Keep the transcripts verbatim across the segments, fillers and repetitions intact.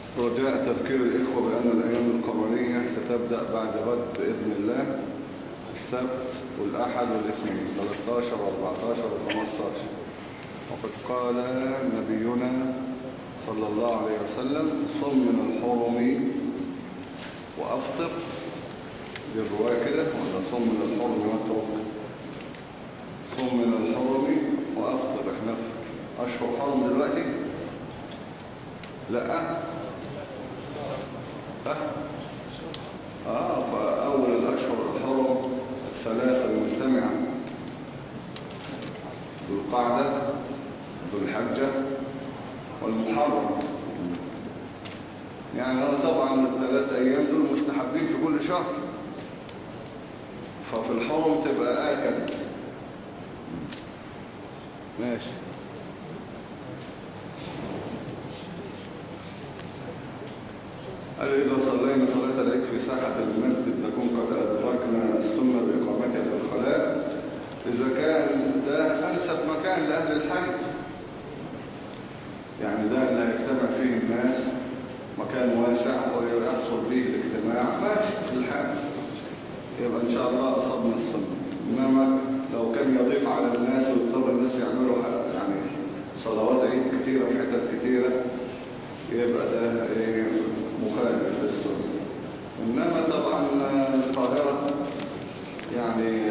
رجاء تذكير الإخوة بأن الأيام القمرية ستبدأ بعد غد بإذن الله السبت والأحد والاثنين ثلاثة عشر وأربعة عشر وخمسة عشر. وقد قال نبينا صلى الله عليه وسلم: صم من الحرم وأفطر. دي الرواية كده ولا صم من الحرم واترك؟ صم من الحرم وأفطر. احنا في أشهر حرم دلوقتي؟ لا ها اه فأول الأشهر الحرم الثلاثة المجتمعة: ذو القعدة، ذو الحجة، والمحرم. يعني أنا طبعا الثلاث أيام دول مستحبين في كل شهر، ففي الحرم تبقى آكد. ماشي. قال: إذا صلينا صلاة العيد في ساحة المسجد نكون قد أدركنا السنة بإقامتها في الخلاء، إذا كان ده أنسب مكان لأهل الحي، يعني ده اللي هيجتمع فيه الناس، مكان واسع ويحصل به الاجتماع، ماشي الحال، يبقى إن شاء الله أصبنا السنة. إنما لو كان يضيق على الناس ويضطر الناس يعملوا يعني صلوات عيد كتيرة في حتت كتيرة، يبقى ده إيه مخالف للسنة. إنما طبعا القاهرة يعني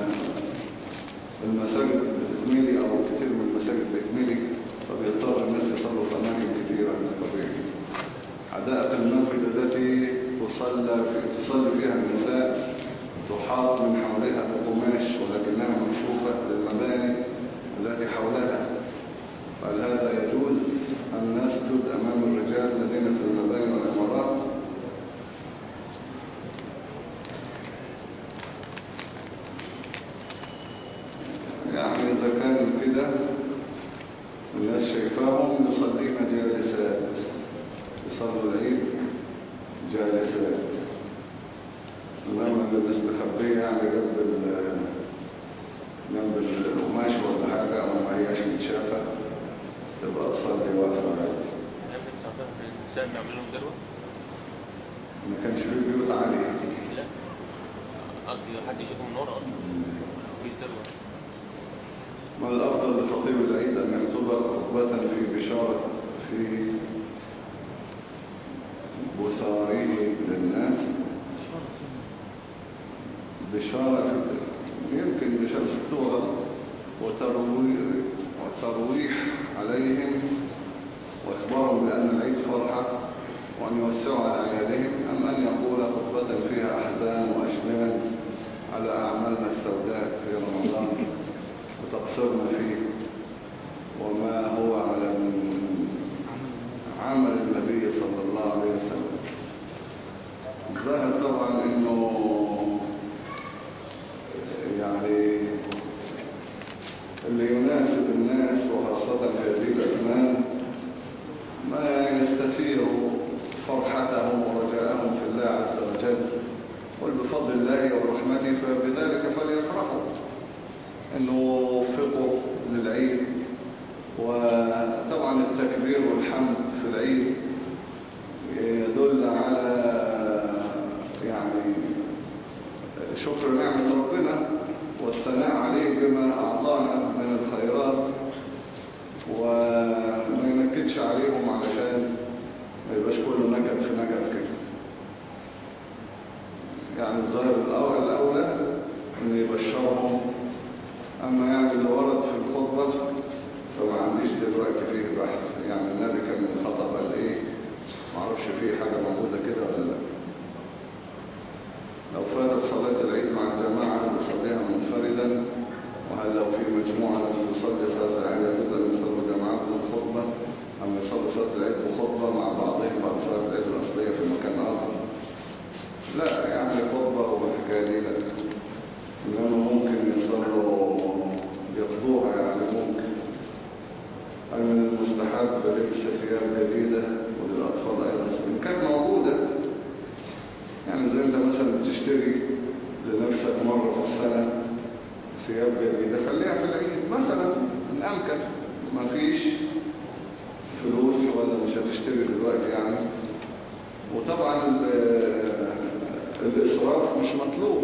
المساجد بتتملي أو كتير من المساجد بتتملي، فبيضطر الناس يصلوا في أماكن كتيرة من الطبيعي. حدائق المسجد التي تصلى في تصلي فيها النساء تحاط من حولها بقماش ولكنها مكشوفة للمباني التي حولها، فهل هذا يجوز أن نسجد أمام الرجال الذين في المباني والعمارات؟ يعني إذا كان كده الناس شايفاهم يصلين جالسات، يصلوا العيد جالسات، إنما اللي مستخبية يعني جنب جنب القماش ولا حاجة أو ما هياش متشافة تبقى تصلي واقفة عادي. الإنسان بيعمل لهم دروة؟ ما كانش فيه بيوت عالية. لا قصدي حد يشوفه من ورا أصلا مفيش دروة. ما الأفضل لخطيب العيد أن يخطب خطبة في بشارة في بصاره للناس؟ بشارة يمكن بشارة سكتوها وترويح عليهم وإخبارهم بأن العيد فرحة وأن يوسعوا على عيالهم، أم أن يقول خطبة فيها أحزان وأشجان على أعمالنا السوداء في رمضان وتقصرنا فيه وما هو على عمل النبي صلى الله عليه وسلم؟ الظاهر طبعا انه يعني اللي يناسب الناس وخاصة في هذه الأزمان ما يستثير فرحتهم ورجاءهم في الله عز وجل، قل بفضل الله ورحمته فبذلك فليفرحوا، انه وفقوا للعيد. وطبعا التكبير والحمد في العيد يدل على يعني شكر نعمة ربنا والثناء عليه بما أعطانا من الخيرات، وما ينكدش عليهم علشان ما يبقاش كله نكد في نكد كده. يعني الظاهر الأولى أن يبشرهم. أما يعني اللي ورد في الخطبة فما عنديش دلوقتي فيه بحث، يعني النبي كان من خطب قال إيه، معرفش فيه حاجة موجودة كده ولا لا. لو فاتت صلاة العيد مع الجماعة نصليها منفردا، وهل لو في مجموعة تصلي صلاة العيد يجوز أن يصلوا جماعات بالخطبة أم يصلوا صلاة العيد بخطبة مع بعضهم بعد صلاة العيد الأصلية في مكان آخر؟ لا يعني خطبة والحكاية دي لا، إنما ممكن يصلوا يقضوها، يعني ممكن. هل من المستحب لبس ثياب جديدة وللأطفال أيضا إن كانت موجودة؟ يعني زي أنت مثلا بتشتري لنفسك مرة في السنة ثياب جديدة، خليها في العيد مثلا إن أمكن. ما فيش فلوس ولا مش هتشتري دلوقتي يعني وطبعا الإسراف مش مطلوب.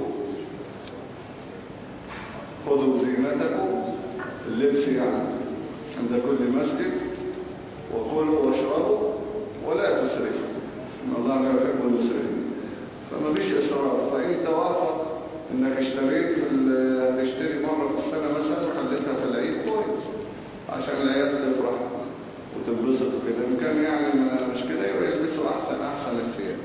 خذوا زينتكم، اللبس يعني، عند كل مسجد، وكلوا واشربوا ولا تسرفوا إن الله لا يحب المسرفين. فما فيش إسراف. فإن توافق إنك اشتريت في هتشتري مرة في السنة مثلا وخليتها في العيد كويس عشان العيال تفرح وتنبسط وكده. إن كان يعني مش كده يبقى يلبسوا أحسن أحسن الثياب.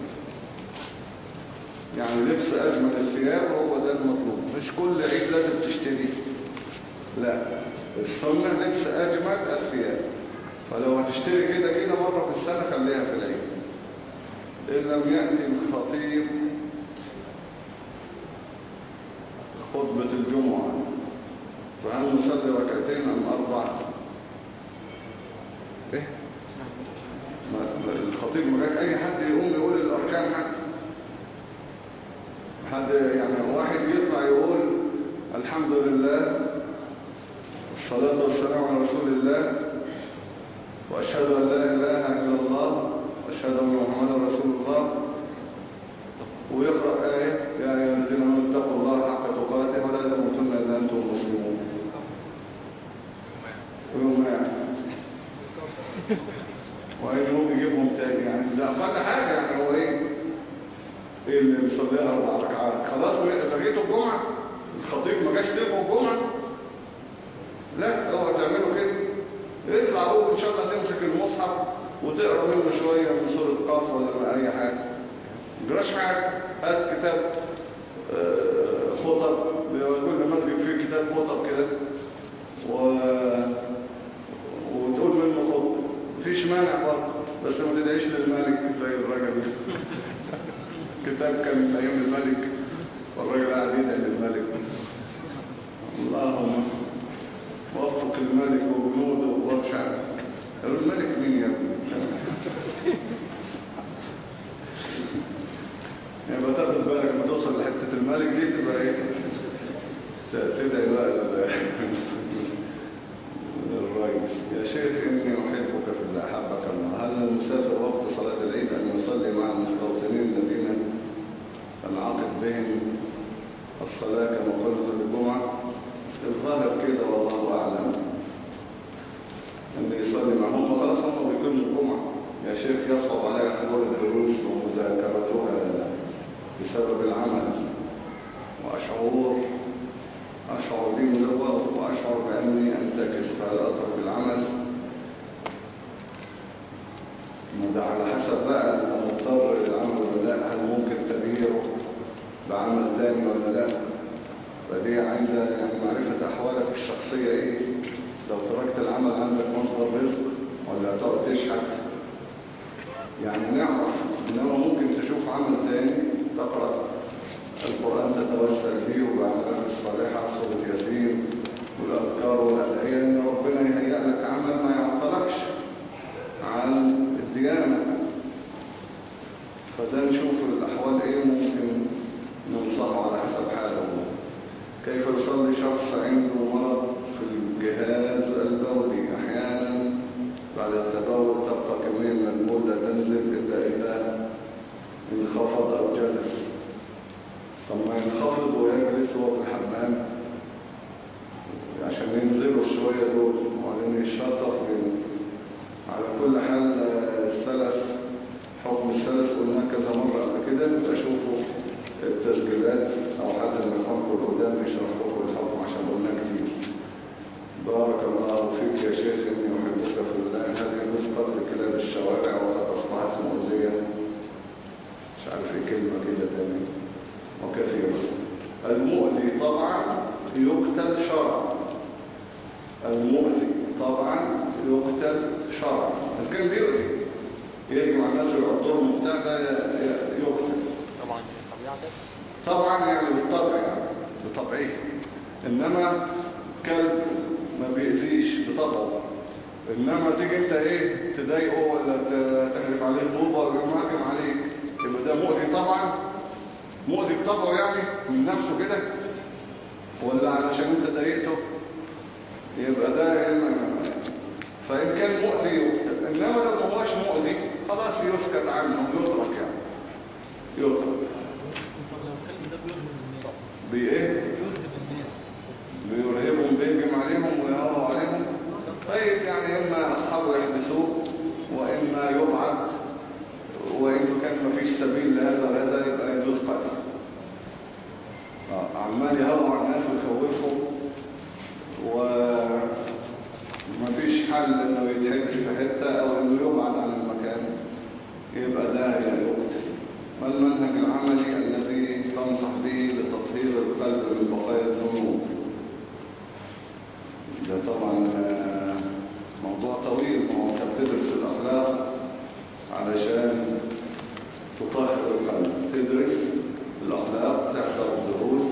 يعني لبس أجمل الثياب هو ده المطلوب. مش كل عيد لازم تشتري، لا، السنة لبس أجمل الثياب. فلو هتشتري كده كده مرة في السنة خليها في العيد. إن لم يأتي الخطيب خطبة الجمعة فهل نصلي ركعتين أم أربع؟ إيه؟ الخطيب مجال أي حد يقوم يقول الأركان حد حد يعني واحد يطلع يقول الحمد لله والصلاة والسلام على رسول الله وأشهد أن لا إله إلا الله وأشهد أن محمدا رسول الله، ويقرأ آية يا أيها الذين آمنوا اتقوا الله حق تقاته ولا تموتن إلا أنتم مسلمون. ويوم يعني ويوم يجيبهم تاني يعني ده أقل حاجة. يعني هو إيه إيه اللي بيصليها أربع ركعات خلاص لقيته الجمعة؟ الخطيب ما جاش لكم الجمعة؟ لا، اوعى تعملوا كده. اطلع قول إن شاء الله تمسك المصحف وتقرأ منه شوية من سورة قاف ولا من أي حاجة. مجراش حاجة. هات كتاب خطب، كل مسجد فيه كتاب خطب كده و... وتقول منه خطب، مفيش مانع برضه، بس ما تدعيش للملك زي الراجل. كتاب كان من أيام الملك والراجل قاعد يدعي للملك. اللهم وفق الملك وجنوده ومش عارف. قالوا الملك مين يا ابني؟ يعني ما تاخد بالك لما توصل لحته الملك دي تبقى ايه؟ تدعي بقى للرئيس. يا شيخ اني احبك في الله احبك الله. هل المسافر وقت صلاه العيد ان يصلي مع المستوطنين الذين انعقد بهم الصلاه كما قلت الجمعه؟ الظاهر كده والله اعلم ان يصلي معهم خلاص هم بيكونوا الجمعه. يا شيخ يصعب علي حضور الدروس ومذاكرتها بسبب العمل، وأشعر أشعر بي ملوث وأشعر بأني أنتكس، فهل أترك العمل؟ ده على حسب بقى أنا مضطر للعمل ولا لا، هل ممكن تغييره بعمل تاني ولا لا. فدي عايزة يعني معرفة أحوالك الشخصية إيه. لو تركت العمل عندك مصدر رزق ولا هتقعد تشحت يعني نعرف. إنما ممكن تشوف عمل تاني تقرأ القرآن تتوسل فيه وبأعمال الصالحة سورة ياسين والأذكار والأدعية، إن ربنا يهيئ لك عمل ما يعطلكش عن الديانة. فده نشوف الأحوال إيه ممكن ننصحه على حسب حاله. كيف يصلي شخص عنده مرض في الجهاز البولي؟ أحيانا بعد التبول تبقى كمية من البول لا تنزل إلا إذا انخفض أو جلس. طب ما ينخفض ويجلس وهو في الحمام عشان ينزلوا شوية دول وبعدين يشطف منه. على كل حال السلس، حكم السلس قلنا كذا مرة قبل كده، بشوفوا التسجيلات أو حد من الحكم القدام يشرح لكم الحكم عشان قلنا كتير. بارك الله فيك يا شيخ إني أحبك في الله. هل يجوز قتل كلاب الشوارع وقد أصبحت مؤذية؟ مش عارف ايه كلمة كده تاني وكثيرة. المؤذي طبعا يقتل شرعا. المؤذي طبعا يقتل شرعا. إذا كان بيؤذي يجب على الناس يعطوهم بتاع ده يقتل طبعا طبيعة طبعا يعني بالطبع يعني بطبعه. إنما كلب ما بيأذيش بطبعه. إنما تيجي انت ايه تضايقه ولا تحرف عليه طوبة ولا يمهاجم عليك يبقى ده مؤذي طبعا. مؤذي بطبعه يعني من نفسه كده، ولا علشان انت ضايقته يبقى ده. فإن كان مؤذي يقتل. إنما لو ما هوش مؤذي خلاص يسكت عنهم، يترك يعني يترك. بإيه؟ بيرهبهم، بيهجم عليهم ويهرب عليهم. طيب يعني إما أصحابه يحبسوه وإما يبعد، وإنه كان مفيش سبيل لهذا وهذا يبقى يجوز قتل. عمال يهرب على الناس ويخوفهم ومفيش حل إنه يتحبس في حتة أو إنه يبعد عن المكان، يبقى ده يقتل. ما المنهج العملي الذي تنصح به لتطهير القلب من بقايا الذنوب؟ ده طبعا موضوع طويل، ما هو تدرس الأخلاق علشان تطهر القلب، تدرس الأخلاق، تحضر الدروس،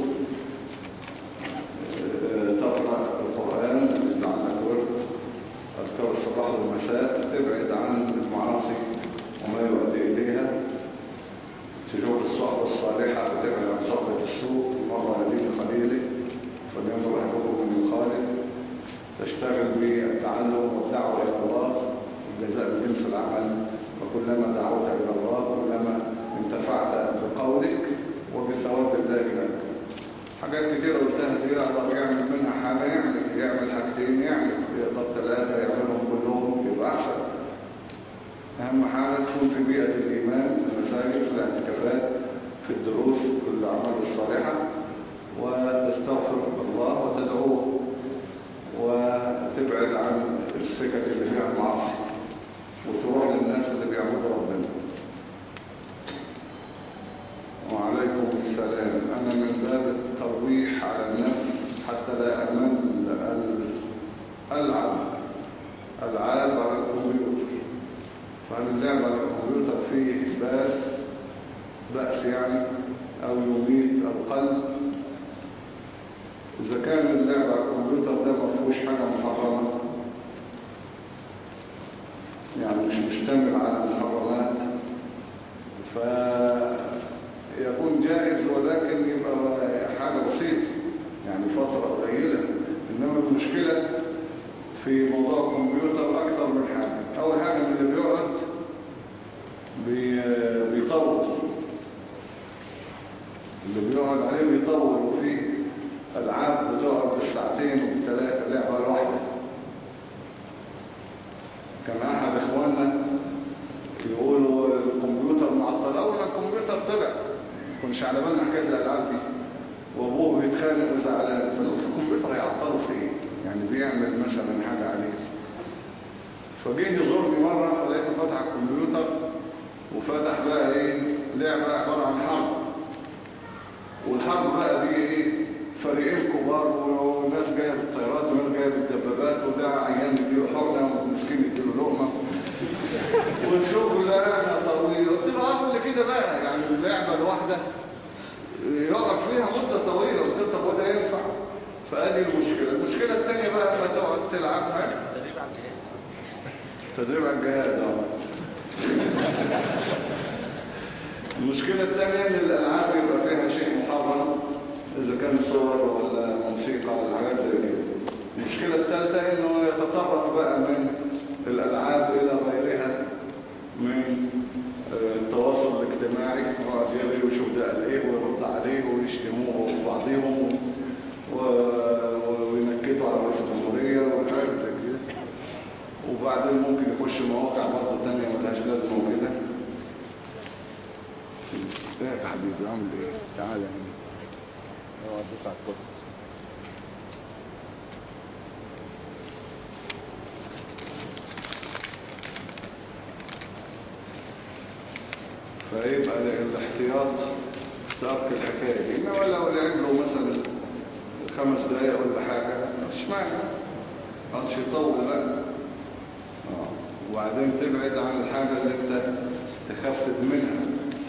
تقرأ القرآن، تستعمل ورد، أذكار الصباح والمساء، تبعد عن المعاصي وما يؤدي إليها، تجور الصحبة الصالحة وتبعد عن صحبة السوء. مرة يدين خليله فلينظر أحدكم من يخالف. تشتغل بالتعلم والدعوة إلى الله، الجزاء من جنس العمل، وكلما دعوت إلى الله كلما انتفعت بقولك وبثواب الله لك. حاجات كتيرة قلتها دي يقدر يعمل منها حاجة، يعني يعمل حاجتين، يعني يقدر ثلاثة يعملهم كلهم يبقى أحسن. أهم حاجة تكون في بيئة الإيمان، في المساجد، في الاعتكافات، في الدروس، في الأعمال الصالحة، وتستغفر الله وتدعوه، وتبعد عن السكك اللي فيها المعاصي، وتروح للناس اللي بيعبدوا ربنا. وعليكم السلام. أنا من باب الترويح على النفس حتى لا أمل ألعب ألعاب على الكمبيوتر. فهل اللعب على الكمبيوتر فيه بأس بأس يعني أو يميت القلب؟ إذا كان اللعب على الكمبيوتر ده ما فيهوش حاجة محرمة، يعني مش مشتمل على المحرمات، فيكون جائز، ولكن يبقى حاجة بسيطة يعني فترة قليلة. إنما المشكلة في موضوع الكمبيوتر أكثر من حاجة. أول حاجة من اللي بيقعد بيطول، اللي بيقعد عليه بيطول، وفيه ألعاب بتقعد بالساعتين وبالثلاثة لعبة واحدة. كان أحد إخواننا يقولوا الكمبيوتر معطل. أول ما الكمبيوتر طلع كناش على بالنا حكاية الألعاب دي، وأبوه بيتخانق وزعلان. فقلت الكمبيوتر هيعطله في إيه؟ يعني بيعمل مثلا حاجة عليه. فجيه يزورني مرة فلقيته فتح الكمبيوتر وفتح بقى إيه لعبة عبارة عن حرب، والحرب بقى دي إيه فريقين كبار، وناس جايه بالطيارات وناس جايه بالدبابات، وده عيان يديله حقنه ومسكين يديله لقمه والشغل ده طويل. قلت له اه اللي كده بقى يعني اللعبه الواحده يقعد فيها مده طويله. قلت له طب وده ينفع؟ فادي المشكله. المشكله الثانيه بقى لما تقعد تلعبها تدريب على الجهاز. تدريب على الجهاز اه. المشكله الثانيه ان الالعاب يبقى فيها شيء محرم، إذا كان صور ولا موسيقى ولا حاجات زي كده. المشكلة الثالثة إنه يتطرق بقى من الألعاب إلى غيرها من التواصل الاجتماعي، يقعد يغير ويشوف ده قال إيه ويرد عليه ويشتموه بعضهم وينكتوا على رئيس الجمهورية وحاجات زي كده. وبعدين ممكن يخش مواقع برضه تانية ملهاش لازمة وكده. إيه يا حبيبي عامل إيه؟ تعالى هنا. فيبقى الاحتياط ترك الحكاية دي. إنما لو لعب له مثلا خمس دقايق ولا حاجة مش معنى مش يطول بقى. آه. وبعدين تبعد عن الحاجة اللي انت تخفف منها.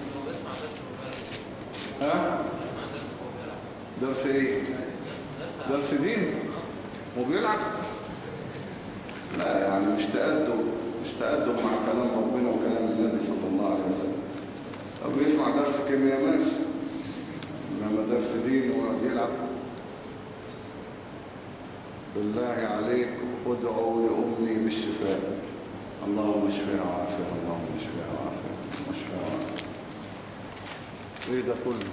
ها؟ درس ايه؟ درس دين وبيلعب؟ لا يعني مش تأدب، مش تأدب مع كلام ربنا وكلام النبي صلى الله عليه وسلم. أو بيسمع درس كيمياء ماشي، إنما درس دين وقعد يلعب. بالله عليك ادعوا لأمي بالشفاء، اللهم اشفيها وعافيها، اللهم اشفيها. ايه ده كله؟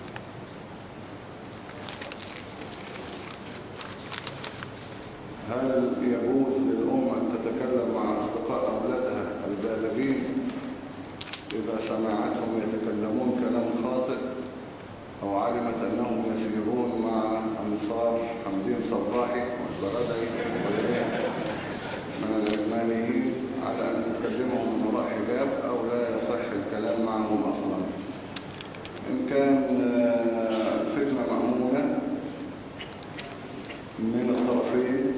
هل يجوز للأم أن تتكلم مع أصدقاء أولادها البالغين إذا سمعتهم يتكلمون كلام خاطئ أو علمت أنهم يسيرون مع أنصار حمدين صباحي والبردعي وغيرهم من العلمانيين على أن تكلمهم من وراء حجاب أو لا يصح الكلام معهم أصلا؟ إن كان فتنة معمولة من الطرفين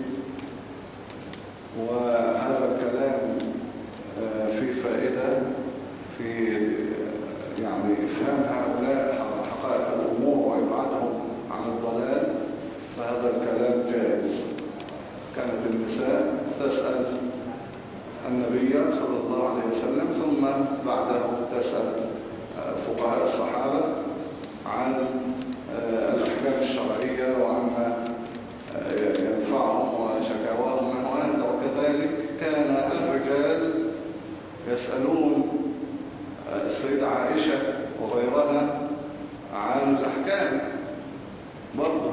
وهذا الكلام فيه فائدة في يعني إفهام هؤلاء حقائق الأمور وإبعادهم عن الضلال، فهذا الكلام جائز. كانت النساء تسأل النبي صلى الله عليه وسلم ثم بعده تسأل فقهاء الصحابة عن الأحكام الشرعية وعما ينفعهم وشكاواهم من هذا. وكذلك كان الرجال يسألون السيدة عائشة وغيرها عن الأحكام برضه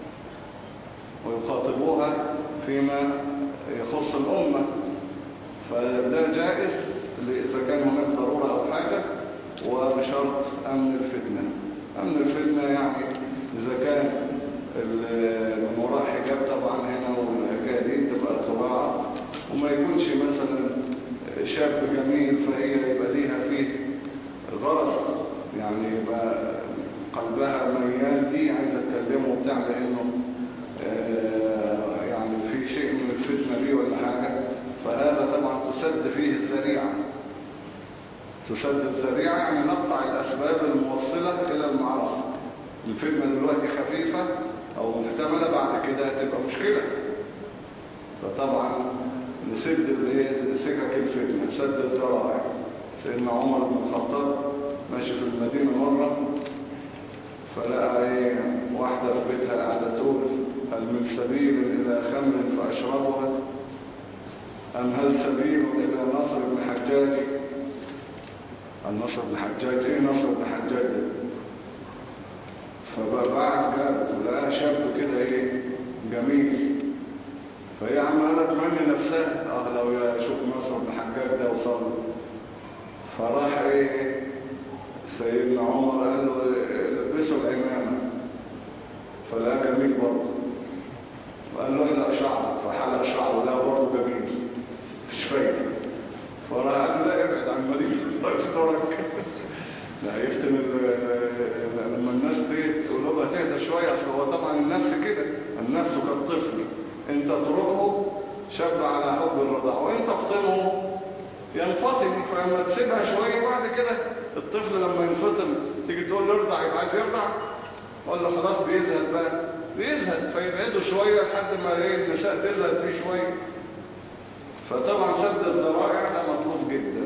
ويخاطبوها فيما يخص الأمة، فده جائز إذا كان هناك ضرورة أو حاجة وبشرط أمن الفتنة. أمن الفتنة يعني إذا كان من وراء حجاب طبعا هنا والحكاية دي تبقى طباعة وما يكونش مثلا شاب جميل فهي يبقى ليها فيه غرض، يعني يبقى قلبها ميال دي عايزة تكلمه وبتاع لأنه يعني في شيء من الفتنة دي ولا حاجة، فهذا طبعا تسد فيه الذريعة. تسد الذريعة يعني نقطع الأسباب الموصلة إلى المعاصي. الفتنة دلوقتي خفيفة أو محتملة، بعد كده تبقى مشكلة، فطبعا نسد سكك الفتنة، سد الذرائع. سيدنا عمر بن الخطاب ماشي في المدينة مرة فلقى ايه واحدة في بيتها قاعدة تقول هل من سبيل إلى خمر فأشربها أم هل سبيل إلى نصر بن حجاج؟ النصر بن حجاج ايه نصر بن حجاج؟ فبعد جابت ولقاها شاب كده ايه جميل، فهي عمالة تمني نفسها اه لو يشوف نصر بن حجاج ده وصل. فراح ايه سيدنا عمر قال له لبسوا العمامة، فلا جميل برضه، وقال له احلق شعرك، فحلق شعره لا برضه جميل مش فايدة. فراح قال له لا ابعد عن المدينة الله يسترك. لا هيفتن لما الناس دي قلوبها تهدى شوية، اصل هو طبعا النفس كده، النفس كالطفل، انت تربه شاب على حب الرضاع وانت تفطمه ينفطم، فلما تسيبها شوية بعد كده الطفل لما ينفطم تيجي تقول له ارضع يبقى عايز يرضع ولا خلاص بيزهد بقى؟ بيزهد، فيبعدوا شوية لحد ما ايه النساء تزهد فيه شوية. فطبعا سد الذرائع ده مطلوب جدا.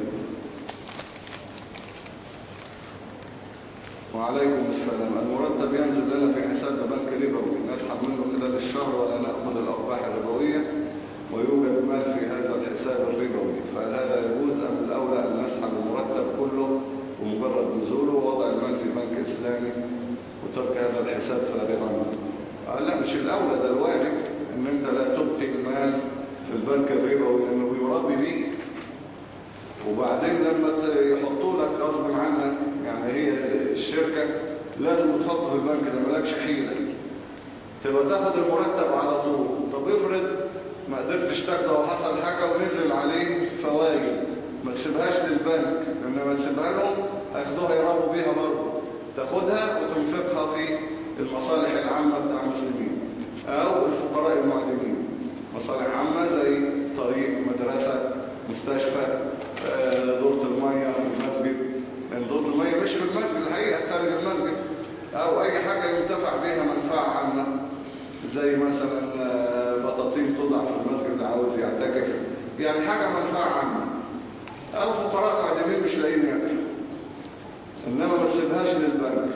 وعليكم السلام. المرتب ينزل لنا في حساب بنك ربوي نسحب منه خلال الشهر ولا نأخذ الأرباح الربوية ويوجد مال في هذا الحساب الربوي، فهل هذا يجوز أم الأولى أن نسحب المرتب كله ومجرد نزوله ووضع المال في بنك إسلامي وترك هذا الحساب فارغا؟ لا مش الأولى، ده الواجب ان انت لا تبقي المال في البنك الربوي لانه بيربي بيك، وبعدين لما يحطوا لك غصب عنك يعني هي الشركة لازم تحطه في البنك ده، مالكش حيلة تبقى تاخد المرتب على طول. طب افرض ما قدرتش تاخده وحصل حاجة ونزل عليه فوائد، ما تسيبهاش للبنك، لما تسيبها لهم هياخدوها يربوا بيها برضه، تاخدها وتنفقها في المصالح العامة بتاع المسلمين او الفقراء المعدمين، مصالح عامة زي طريق، مدرسة، مستشفى، دورة المية في المسجد، لان دورة المية مش في المسجد الحقيقة، خارج المسجد، او اي حاجة ينتفع بها منفعة عامة زي مثلا بطاطين توضع في المسجد اللي عاوز يعتكف، يعني حاجة منفعة عامة، او فقراء معدمين مش لاقيين ياكلوا، انما ما تسيبهاش للبنك.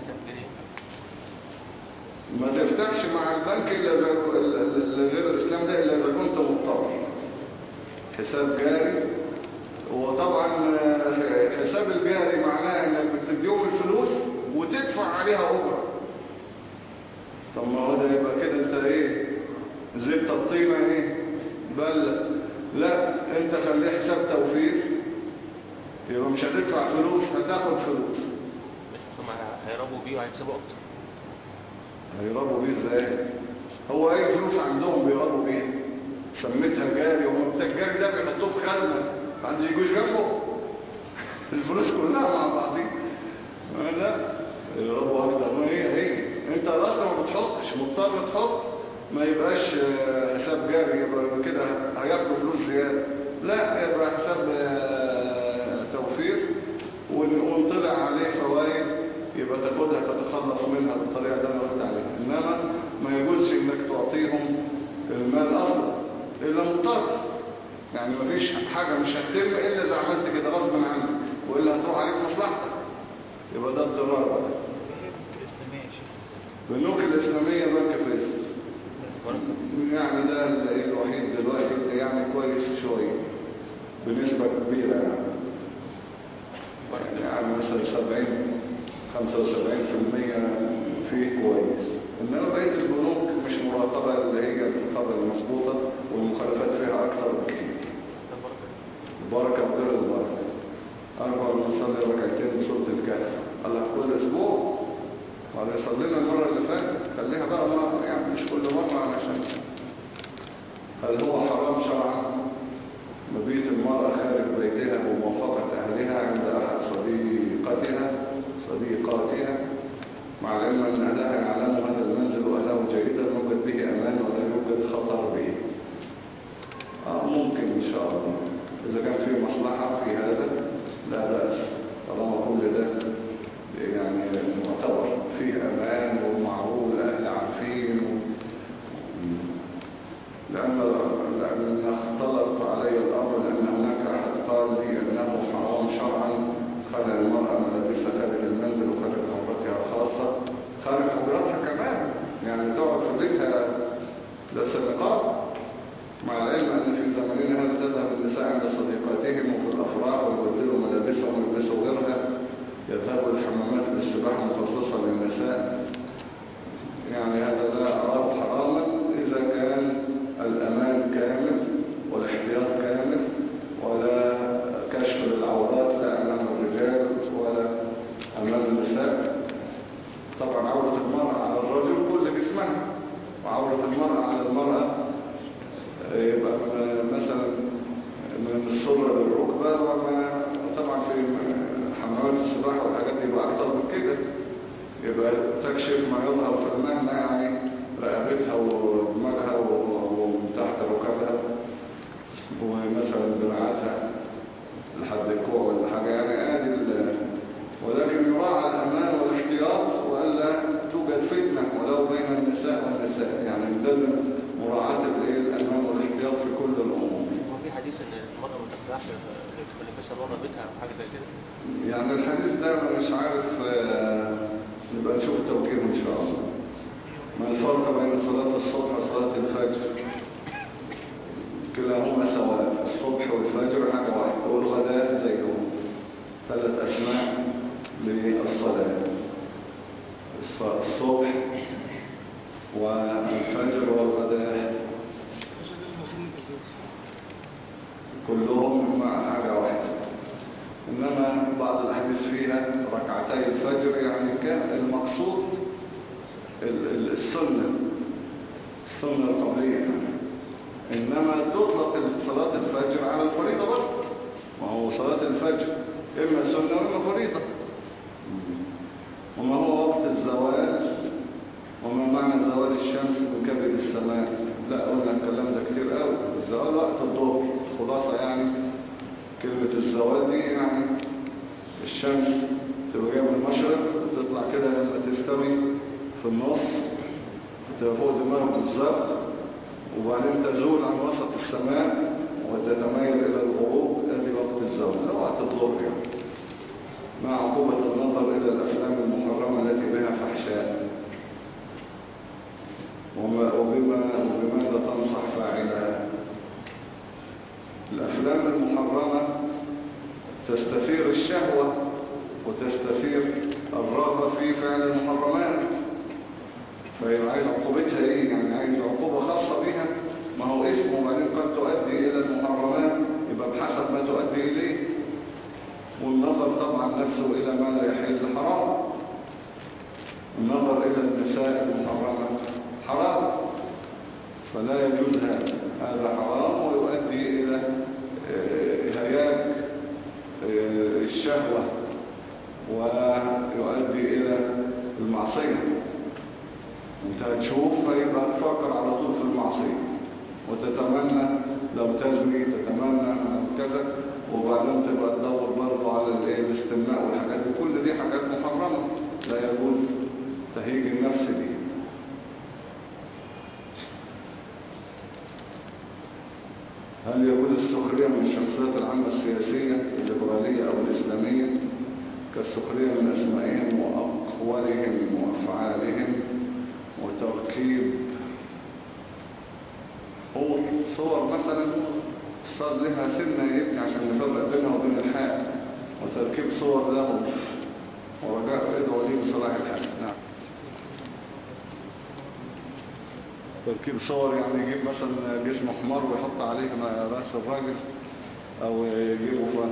ما تفتحش مع البنك الا غير الاسلام ده الا اذا كنت مضطر، حساب جاري. وطبعا حساب الجاري معناه انك بتديهم الفلوس وتدفع عليها أجرة. طب ما هو ده يبقى كده انت ايه؟ زدت الطينة ايه؟ بل لا، انت خليه حساب توفير، يبقى مش هتدفع فلوس، هتاخد فلوس. ثم هيربوا بيه وهيكسبوا اكتر. هيربوا بيه ازاي؟ هو اي فلوس عندهم بيربوا بيها، سميتها جاري، وما التجاري ده بيحطوه في خزنه محدش يجوش جنبه. الفلوس كلها مع بعضين. لا، يربوا اكتر. ما هي هي انت اصلا ما بتحطش، مضطر تحط، ما يبقاش حساب جاري، يبقى كده هياخدوا فلوس زياده. لا، يبقى حساب توفير، ونطلع عليه فوائد يبقى تاخدها تتخلص منها بالطريقه اللي انا قلت عليها. انما ما يجوزش انك تعطيهم المال اصلا الا مضطر. يعني ما فيش حاجه مش هتتم الا اذا عملت كده غصب عنك، والا هتروح عليك مصلحتك، يبقى ده اضطرار بقى. البنوك الاسلاميه بنك فيصل يعني ده الوحيد دلوقتي اللي يعني كويس شويه بنسبه كبيره، يعني يعني مثلا سبعين خمسة وسبعين في المية فيه كويس. انما بقيه البنوك مش مراقبه، اللي هي الرقابه المظبوطه، والمخالفات فيها اكثر بكثير. البركه غير البركه. اربع نصلي ركعتين من سوره الكهف الله كل اسبوع، وعلى يصلي لنا المره اللي فاتت، خليها بقى مره، يعني مش كل مره. علشان هل هو حرام شرعا مبيت المرأة خارج بيتها بموافقة أهلها عند أحد صديقتها صديقاتها مع العلم أن أهلها يعلموا هذا المنزل وأهله جيدا يوجد به أمان ولا يوجد خطر به؟ آه ممكن إن شاء الله، إذا كان في مصلحة في هذا لا بأس، طالما كل ده يعني معتبر فيه أمان ومعروف الأهل عارفين. لأن لأن اختلط علي الأمر، لأن هناك أحد قال لي أنه حرام شرعا خلع المرأة ملابسها خارج المنزل وخارج حجرتها الخاصة، خارج حجرتها كمان، يعني تقعد في بيتها لابسة نقاب. مع العلم أن في زماننا هذا تذهب النساء عند صديقاتهم وفي الأفراح ويبدلوا ملابسهم ويلبسوا غيرها، يذهبوا الحمامات للسباحة مخصصة للنساء. يعني هذا لا أراه حراما إذا كان الأمان كامل والاحتياط كامل، ولا كشف للعورات لا أمام الرجال ولا أمام النساء. طبعا عورة المرأة على الرجل كل جسمها، وعورة المرأة على المرأة يبقى مثلا من السرة للركبة، وما طبعا في حمامات السباحة والحاجات دي يبقى أكتر من كده، يبقى تكشف ما يظهر في المهنة، يعني رقبتها ودماغها وتحت ركبها ومثلا دراعاتها لحد الكوع ولا حاجة، يعني آدي. ولكن يراعى الأمان والاحتياط وألا توجد فتنة ولو بين النساء والنساء، يعني لازم مراعاة الأمان والاحتياط في كل الأمور. هو في حديث ان المرأة ما تخلعش لبسها بره بيتها او حاجة زي كده؟ يعني الحديث ده أنا مش عارف، نبقى نشوف توجيهه إن شاء الله. ما الفرق بين صلاة الصبح وصلاة الفجر؟ كلاهما سواء، الصبح والفجر حاجة واحدة، والغداء زيهم، ثلاث أسماء للصلاة: الصبح والفجر والغداء، كلهم مع حاجة واحدة. إنما بعض الأحاديث فيها ركعتي الفجر، يعني كان المقصود السنة السنة القبلية، إنما تطلق صلاة الفجر على الفريضة بس، وهو صلاة الفجر إما سنة وإما فريضة. وما هو وقت الزوال، وما معنى زوال الشمس من كبد السماء؟ لا قلنا الكلام ده كتير قوي. الزوال وقت الظهر، خلاصة يعني كلمة الزوال دي يعني الشمس تبقى جايه من المشرق وتطلع كده لما تستوي في النص، تبقى فوق دماغك بالظبط، وبعدين تزول عن وسط السماء وتتميل إلى الغروب. هذه وقت الزوال، ده وقت الظهر يعني، مع عقوبة النظر إلى الأفلام المحرمة التي بها فحشاء. وما وبما وبماذا تنصح فاعلها؟ الأفلام المحرمة تستثير الشهوة وتستثير الرغبة في فعل المحرمات. فيبقى عايز عقوبتها ايه؟ يعني عايز عقوبة خاصة بها، ما هو اسمه وبعدين قد تؤدي الى المحرمات، يبقى بحسب ما تؤدي اليه. والنظر طبعا نفسه الى ما لا يحل حرام. النظر الى النساء المحرمة حرام، فلا يجوز هذا، هذا حرام ويؤدي الى هياج الشهوة ويؤدي الى المعصية. انت هتشوف فيبقى تفكر على طول في المعصية وتتمنى لو تزني، تتمنى كذا، وبعدين تبقى تدور برضه على الايه الاستمناء والحاجات دي. كل دي حاجات محرمة لا يجوز تهيج النفس دي. هل يجوز السخرية من الشخصيات العامة السياسية الليبرالية أو الإسلامية كالسخرية من أسمائهم وأقوالهم وأفعالهم وتركيب صور مثلا صار لها سنة يبني عشان نفرق بينها وبين الحال، وتركيب صور له ورجاء يدعو لي بصلاح الحال. نعم. تركيب صور يعني يجيب مثلا جسم حمار ويحط عليه راس الراجل، او يجيبه ف...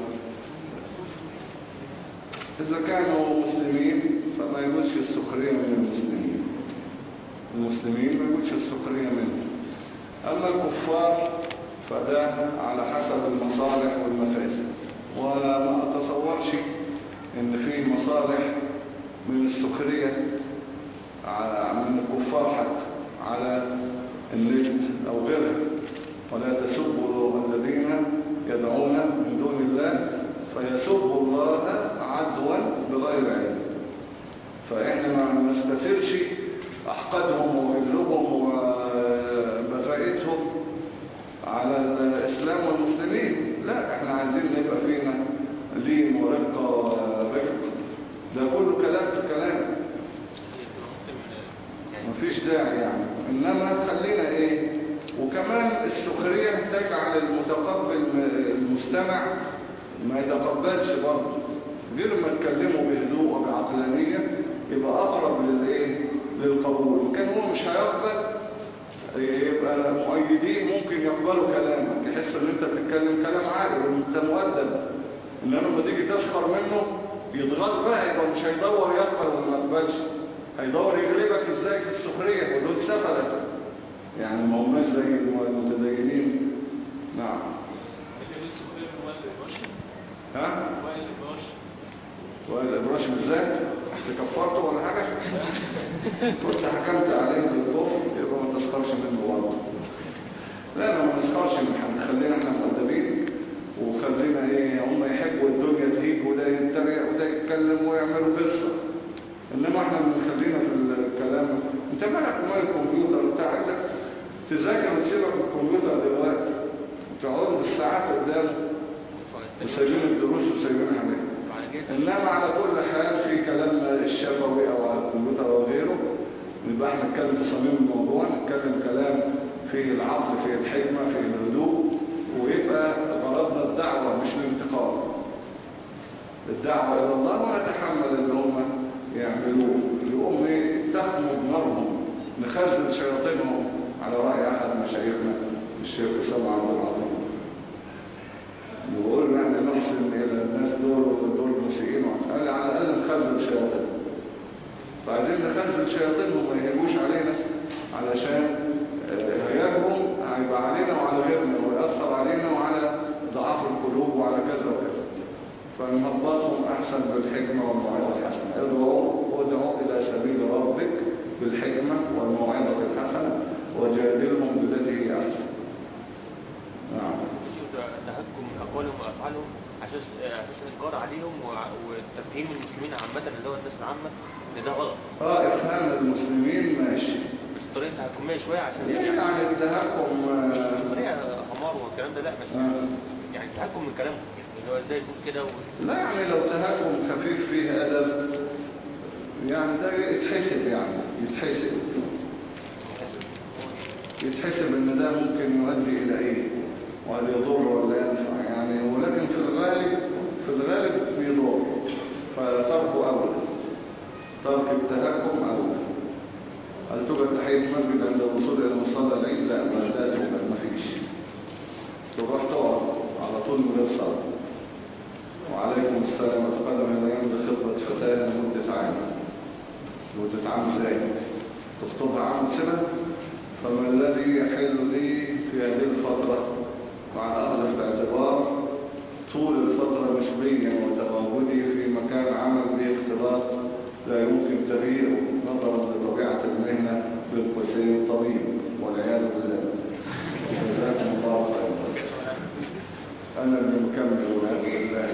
اذا كانوا مسلمين فما يجوزش السخرية من المسلمين، المسلمين ما يجوزش السخرية منهم. اما الكفار فده على حسب المصالح والمفاسد، وانا ما اتصورش ان في مصالح من السخرية من الكفار حتى على النت او غيرها. ولا تسبوا الذين يدعون من دون الله فيسبوا الله عدوا بغير علم. فاحنا ما نستثيرش احقادهم وغلبهم وبغائتهم على الاسلام والمسلمين، لا، احنا عايزين نبقى فينا لين ورقة ورفق. ده كله كلام في كلام، مفيش داعي يعني. انما خلينا ايه، وكمان السخرية تجعل المتقبل المستمع ما يتقبلش برضه، غير ما تكلمه بهدوء وبعقلانية يبقى اقرب للايه للقبول. كان هو مش هيقبل، يبقى مؤيدين ممكن يقبلوا كلامك، يحس ان انت بتتكلم كلام عادي وانت مؤدب. انما لما تيجي تسخر منه يضغط بقى، يبقى مش هيدور يقبل ولا ما يقبلش، هيدور يغلبك ازاي في السخرية، ودول سفلة يعني ما هماش زي المتدينين. نعم. ها؟ وائل الابراش بالذات كفرته ولا حاجة؟ كنت حكمت عليه بالكفر يبقى ما تسخرش منه برضه. لا انا ما نسخرش من حد، خلينا احنا مؤدبين وخلينا ايه، هم يحبوا الدنيا تهيج وده يتريق وده يتكلم ويعملوا قصه. انما احنا بنخلينا في الكلام. انت مالك ومال الكمبيوتر؟ انت عايزك تذاكر وتسيبك الكمبيوتر دلوقتي وتقعد بالساعات قدامه وسايبين الدروس وسايبين حاجات. انما على كل حال في كلام الشفوي او على الكمبيوتر او غيره نبقى احنا نتكلم في صميم الموضوع، نتكلم كلام فيه العقل فيه الحكمة فيه الهدوء، ويبقى غرضنا الدعوة مش الانتقام، الدعوة الى الله، ونتحمل اللي هم يعملوه. يقوم تخمد نارهم، نخزن شياطينهم على رأي احد مشايخنا الشيخ سمع عبد العظيم، يقول يعني نحسن الى الناس دول ودول مسيئين، قال على الاقل نخزن شياطين. فعايزين نخزن شياطينهم ما يهجوش علينا، علشان هيجهم هيبقى علينا وعلى غيرنا ويأثر علينا وعلى ضعاف القلوب وعلى كذا وكذا. فنهبطهم احسن بالحكمة والموعظة الحسنة. ادعوا ادعوا الى سبيل ربك بالحكمة والموعظة الحسنة وجادلهم بالتي هي احسن. نعم. تهكم اقوالهم وافعالهم عشان اساس الانكار عليهم وتفهيم المسلمين عامه اللي هو الناس العامه ان ده غلط. اه افهام المسلمين ماشي بس طريقه تهكميه شويه عشان يعني التهكم طريقه حمار والكلام ده، لا مش آه. يعني تهكم من كلامهم، اللي هو ازاي يقول كده و... لا يعني لو تهكم خفيف فيه ادب يعني ده يتحسب، يعني يتحسب يتحسب ان ده ممكن يؤدي الى ايه وهل يضر ولا ينفع يعني، ولكن في الغالب في الغالب بيضر. تركه أولى، ترك التهكم أولى. هل توجد تحية المسجد عند الوصول إلى مصلى العيد؟ لا، ما لا توجد، ما فيش. تروح تقعد على طول من غير صلاة. وعليكم السلام. أتقدم إلى يوم خطبة فتاة لمدة عام. مدة عام ازاي؟ تخطبها عام سنة؟ فما الذي يحل لي في هذه الفترة مع أخذ في الاعتبار طول الفترة نسبيا وتواجدي في مكان عمل به اختلاط لا يمكن تغييره نظرا لطبيعة المهنة بالقوسين طبيب والعياذ بالله. جزاكم الله خيرا. أنا اللي مكمل والعياذ بالله.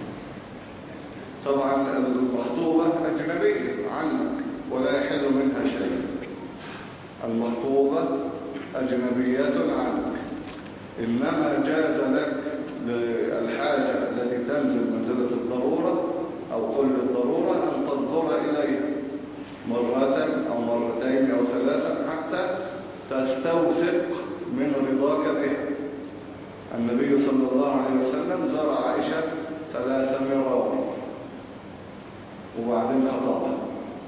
طبعا المخطوبة أجنبية عنك ولا يحل منها شيء. المخطوبة أجنبيات عنك، إنما جاز لك للحاجة التي تنزل منزلة الضرورة أو قل الضرورة أن تنظر إليها مرة أو مرتين أو ثلاثة حتى تستوثق من رضاك بها. النبي صلى الله عليه وسلم زار عائشة ثلاث مرات وبعدين خطبها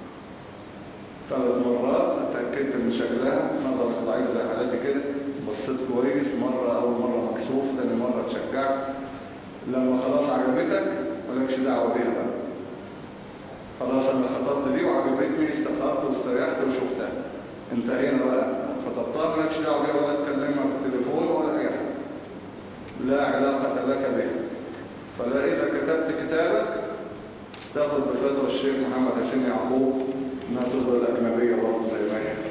ثلاث مرات. اتأكدت من شكلها، نظرك ضعيف زي حالتي كده، بصيت كويس، مرة أول مرة مكسوف، ثاني مرة تشجعت. لما خلاص عجبتك مالكش دعوة بيها بقى. خلاص أنا خطبت دي وعجبتني، استخرت واستريحت وشفتها، انتهينا بقى. خطبتها مالكش دعوة بيها ولا تكلمها في التليفون ولا أي حاجة، لا علاقة لك بها. فلا إذا كتبت كتابك تاخد بفترة الشيخ محمد حسين يعقوب انها تفضل اجنبيه برضه زي ما هي.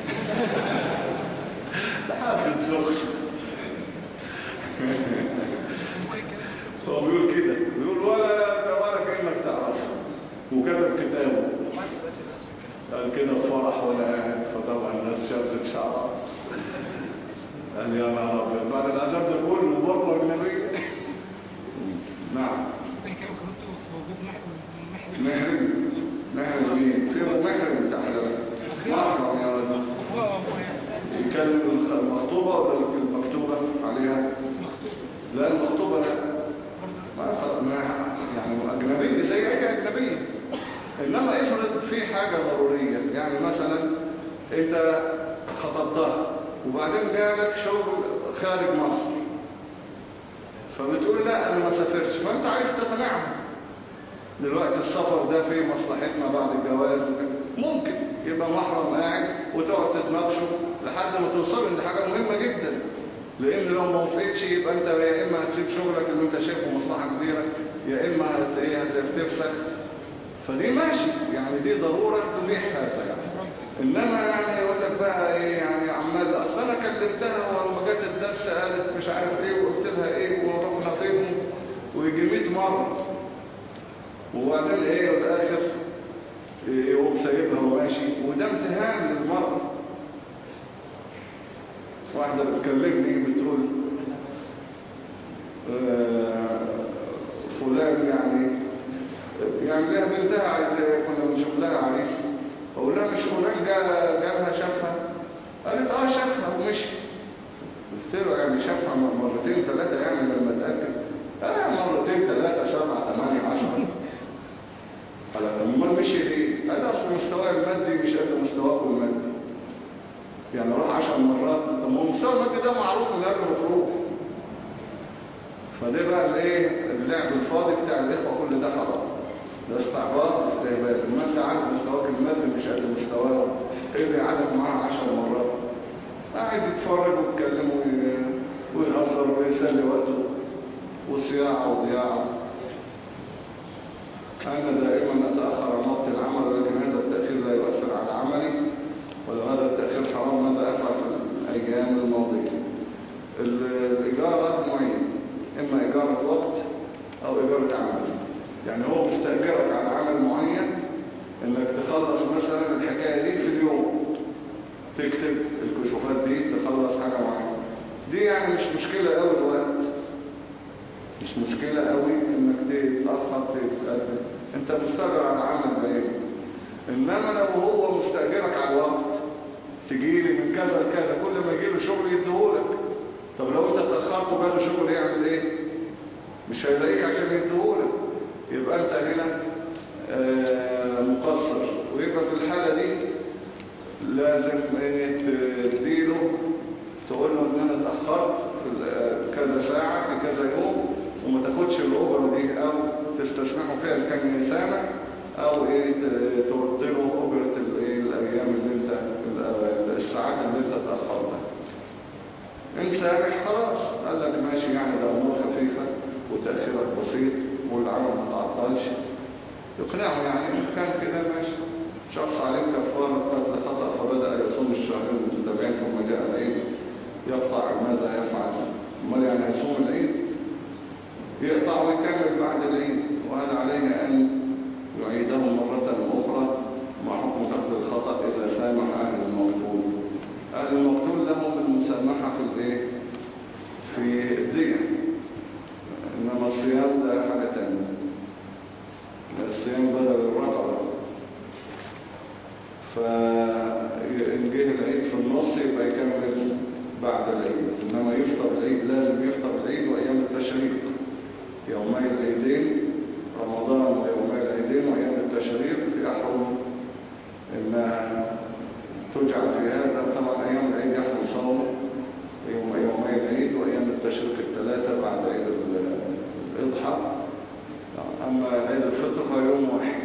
لحد زوج هو بيقول كده، بيقول ولا ولا كانك تعرفه، وكتب كتابه قال كده في فرح ولا قاعد. فطبعا الناس شافت شعرها قال يا نهار ابيض بعد العجب ده كله برضه اجنبيه. نعم. محرم محرم مين؟ في محرم تحت محرم يا ولد. يكلم المخطوبة ولا المكتوبة عليها؟ لا المخطوبة لا، ما يعني أجنبية زي أي أجنبية. إنما افرض في حاجة ضرورية، يعني مثلا أنت خطبتها وبعدين جالك شغل خارج مصر، فبتقول لا أنا ما سافرش، فأنت عايز تقنعها دلوقتي السفر ده فيه مصلحتنا بعد الجواز. ممكن يبقى محرم قاعد وتقعد تتناقشوا لحد ما توصل ان دي حاجه مهمه جدا، لان لو ما وافقتش يبقى انت يا اما هتسيب شغلك اللي انت شايفه مصلحه كبيره، يا اما هت ايه هتفسخ. فدي ماشي، يعني دي ضروره تبيح هذا يعني. انما يعني يقول لك بقى ايه يعني عمال اصل انا كلمتها ولما جت الدرس قالت مش عارف ايه وقلت لها ايه ورحنا فين، ويجي مية مره وبعدين ايه والاخر يقوم سايبها وماشي، وده امتهان للمرأة. واحدة بتكلمني بتقول آه فلان يعني يعني لها بنتها عايزة، كنا بنشوف لها عريس، اقول لها مش فلان جابها شافها؟ قالت اه شافها ومشي. قلت له يعني شافها مرتين ثلاثة يعني لما اتأكد؟ اه مرتين ثلاثة سبعة ثمانية عشرة. قال امال مشي ليه؟ قال اصل مستواه المادي مش قد مستواكم المادي، يعني راح عشر مرات. طب ما هو مستوى المادي ده معروف من قبل مفروض. فده بقى الايه اللعب الفاضي بتاع الاخوه، كل ده حرام، ده استعباط واستهبال. ما انت عارف مستواك المادي مش قد مستواه، ايه اللي قعدك معاه عشر مرات؟ قاعد يتفرج ويتكلم ويهزر ويسلي وقته وصياعه وضياعه. أنا دائما أتأخر عن وقت العمل، ولكن هذا التأخير لا يؤثر على عملي، وهذا التأخير حرام. ماذا أفعل في الأيام الماضية؟ الإجارة نوعين، إما إجارة وقت أو إجارة عمل. يعني هو مستأجرك على عمل معين إنك تخلص مثلا الحكاية دي في اليوم، تكتب الكشوفات دي، تخلص حاجة معينة. دي يعني مش مشكلة قوي الوقت، مش مشكلة قوي انك تتأخر تتقدم، انت مستأجر على عمل بعيد. انما لو هو مستأجرك على الوقت، تجيلي من كذا لكذا، كل ما يجيله شغل يديهولك. طب لو انت اتأخرت وجاله شغل يعمل ايه؟ مش هيلاقيك عشان يديهولك. يبقى انت هنا آه في الحالة دي لازم ايه تديله، تقول له ان انا اتأخرت في كذا ساعة في كذا يوم، وما تاخدش الأجرة دي، او تستسمحه فيها إن كان يسامح، او ايه ترد له أجرة الايه الايام اللي انت الساعات اللي انت اتأخرتها. ان سامح خلاص، قال لك ماشي، يعني ده امور خفيفة وتأخيرك بسيط والعمل ما تعطلش، يقنعه يعني كان كده ماشي. شخص عليه كفارة قتل خطأ فبدأ يصوم الشهرين المتتابعين ثم جاء العيد، يقطع ماذا يفعل؟ امال يعني هيصوم العيد؟ يقطع ويكمل بعد العيد، وهل عليه أن يعيده مرة أخرى مع حكم قتل الخطأ إذا سامح أهل المقتول؟ أهل المقتول لهم المسامحة في الإيه؟ في الدية، إنما الصيام ده حاجة تانية، الصيام بدل الرقبة. فإن جه العيد في النص يبقى يكمل بعد العيد، إنما يفطر العيد لازم يفطر العيد وأيام التشريق، يومي العيدين رمضان ويومي العيدين وأيام التشريق يحرم إنها تجعل في هذا. طبعا أيام العيد يحرم صوم يوم يومي العيد وأيام التشريق الثلاثة بعد عيد الإضحى. أما عيد الفطر فيوم واحد،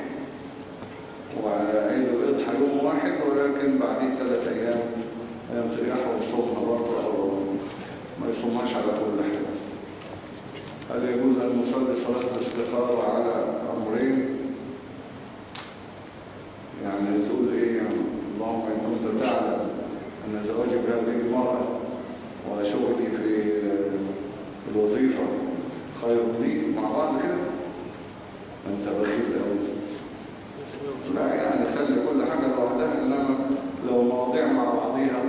وعيد الإضحى يوم واحد، ولكن بعدين ثلاث أيام يحرم صومها برضه أو ما يصومهاش على كل حال. هل يجوز أن نصلي صلاة الاستخارة على أمرين؟ يعني تقول إيه يعني؟ اللهم إن كنت تعلم أن زواجي بهذه المرأة وشغلي في الوظيفة خير لي، مع بعض كده أنت بخيل أوي. لا يعني خلي كل حاجة لوحدها، إنما لو مواضيع مع بعضيها،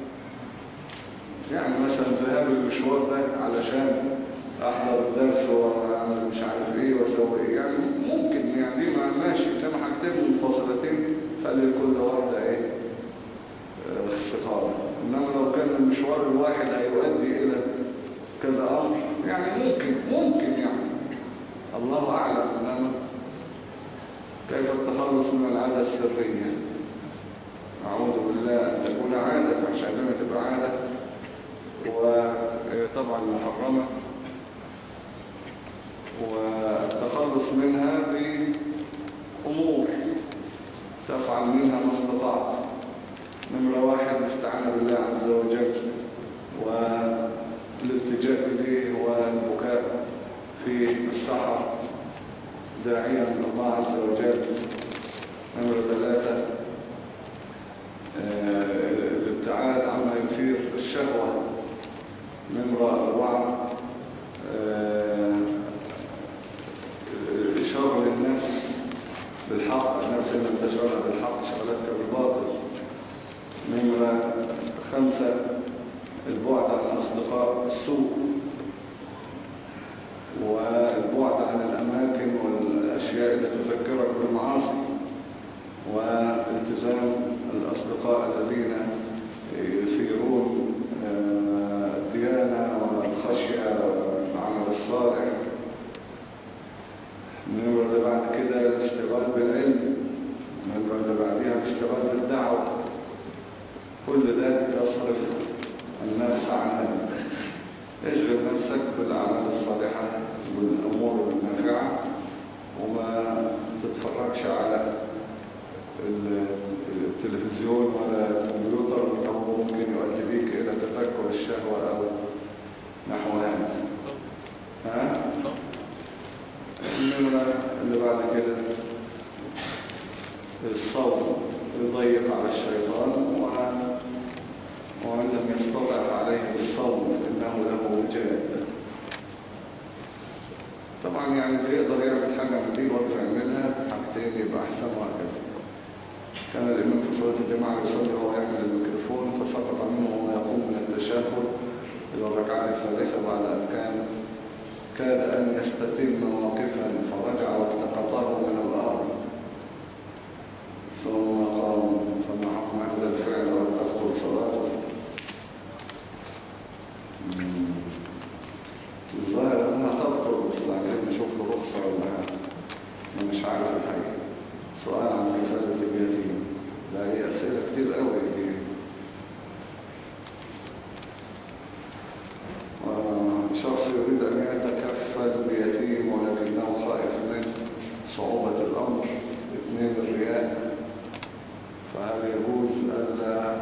يعني مثلا ذهاب المشوار ده علشان احضر الدرس واعمل مش عارف ايه واسوي ايه، يعني ممكن يعني دي ما ماشي، انما حاجتين منفصلتين خلي كل واحده ايه اه استخاره. انما لو كان المشوار الواحد هيؤدي الى كذا امر يعني ممكن ممكن يعني الله اعلم. انما كيف التخلص من العاده السريه؟ اعوذ بالله ان تكون عاده، عشان لما تبقى عاده وطبعا محرمه، والتخلص منها بأمور تفعل منها ما استطعت. نمرة واحد الاستعانة بالله عز وجل والالتجاء إليه والبكاء في السحر داعيا الله عز وجل. نمرة ثلاثة الابتعاد عما يثير الشهوة. نمرة أربعة شغل النفس بالحق، النفس لما تشغلها بالحق شغلتك بالباطل. نمرة خمسة البعد عن أصدقاء السوء، والبعد عن الأماكن والأشياء التي تذكرك بالمعاصي، والتزام الأصدقاء الذين يثيرون الديانة والخشية والعمل الصالح. النمرة اللي بعد كده الاشتغال بالعلم. النمرة اللي بعدها الاشتغال بالدعوة. كل ده يصرف النفس عنها. اشغل نفسك بالأعمال الصالحة والأمور النافعة، وما تتفرجش على التلفزيون ولا الكمبيوتر، لأنه ممكن يؤدي بيك إلى تفكر الشهوة أو نحو هذا. ها؟ النمرة اللي بعد كده الصوم، يضيق على الشيطان، وإن لم يستطع عليه بالصوم إنه له وجاد. طبعا يعني اللي يقدر يعمل حاجة من دي برضه يعملها، حاجتين يبقى أحسن وهكذا. كان الإمام في صلاة الجماعة يصلي وهو يعمل الميكروفون فسقط منه وهو يقوم من التشهد إلى الركعة الثالثة بعد أن كان كاد أن يستتم واقفا فرجع والتقطه من الأرض ثم قام. فما حكم هذا الفعل وتبطل صلاته؟ الظاهر أنها تبطل، بس عايزين نشوف له رخصة ولا حاجة، أنا مش عارف الحقيقة. سؤال عن كفالة اليتيم. يريد أن يتكفل بيتيم ولكنه خائف من صعوبة الأمر. اثنين الرياء، فهل يجوز ألا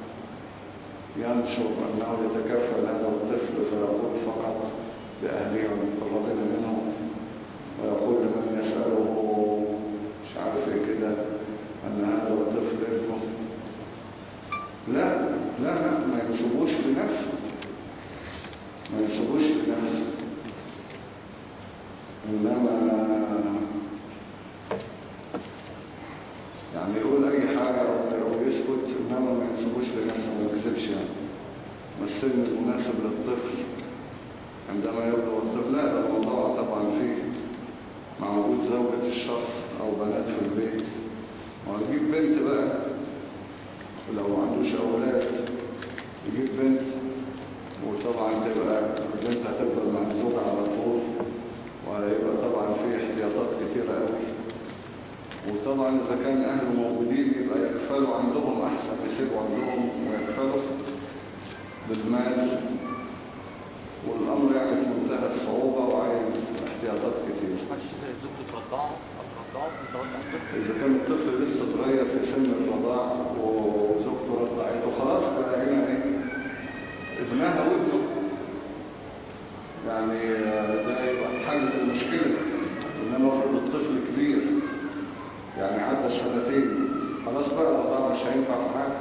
ينشر أنه يتكفل هذا الطفل فيقول فقط لأهليه والمقربين منهم ويقول لمن يسأله مش عارف ايه كده أن هذا الطفل ابنه؟ لا لا لا، ما ينسبوش لنفسه، ما ينسبوش لنفسه، إنما يعني يقول أي حاجة أو يسكت، إنما ما ينسبوش لنفسه، ما يكذبش يعني. ما السن المناسب للطفل عندما يبلغ الطفل؟ لا، ده الموضوع طبعا فيه مع وجود زوجة الشخص أو بنات في البيت، وهتجيب بنت بقى، ولو ما عندوش أولاد يجيب بنت، وطبعا تبقى البنت هتفضل مع الزوج على طول، وهيبقى طبعا فيه احتياطات كتيرة قوي. وطبعا إذا كان أهله موجودين يبقى يكفلوا عندهم أحسن، يسيبوا عندهم ويكفلوا بالمال، والأمر يعني في منتهى الصعوبة وعايز احتياطات كتير. إذا كان الطفل لسه صغير في سن الرضاع وزوجته رضعته خلاص بقى هنا ايه، ابنها وابنه، يعني ده يبقى حل المشكلة. إنما فرض الطفل كبير يعني عدى سنتين خلاص بقى الرضاع مش هينفع في حاجة.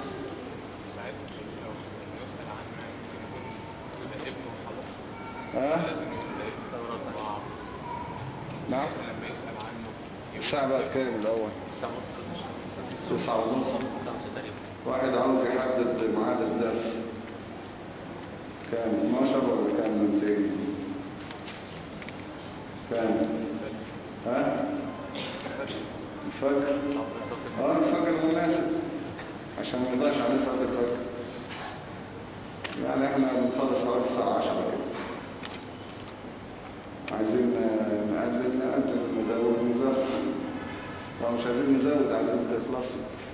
ها؟ نعم. الساعة بقى كام الأول؟ تسعة ونص. واحد عاوز يحدد ميعاد الدرس كام؟ اتناشر ولا كام؟ مئتين كام؟ ها؟ الفجر؟ اه الفجر مناسب عشان ما يضيعش على ساعة الفجر. يعني احنا بنخلص حوالي الساعة عشرة كده. عايزين نقلل نقلل نزود نزود، لو مش عايزين نزود عايزين تخلص.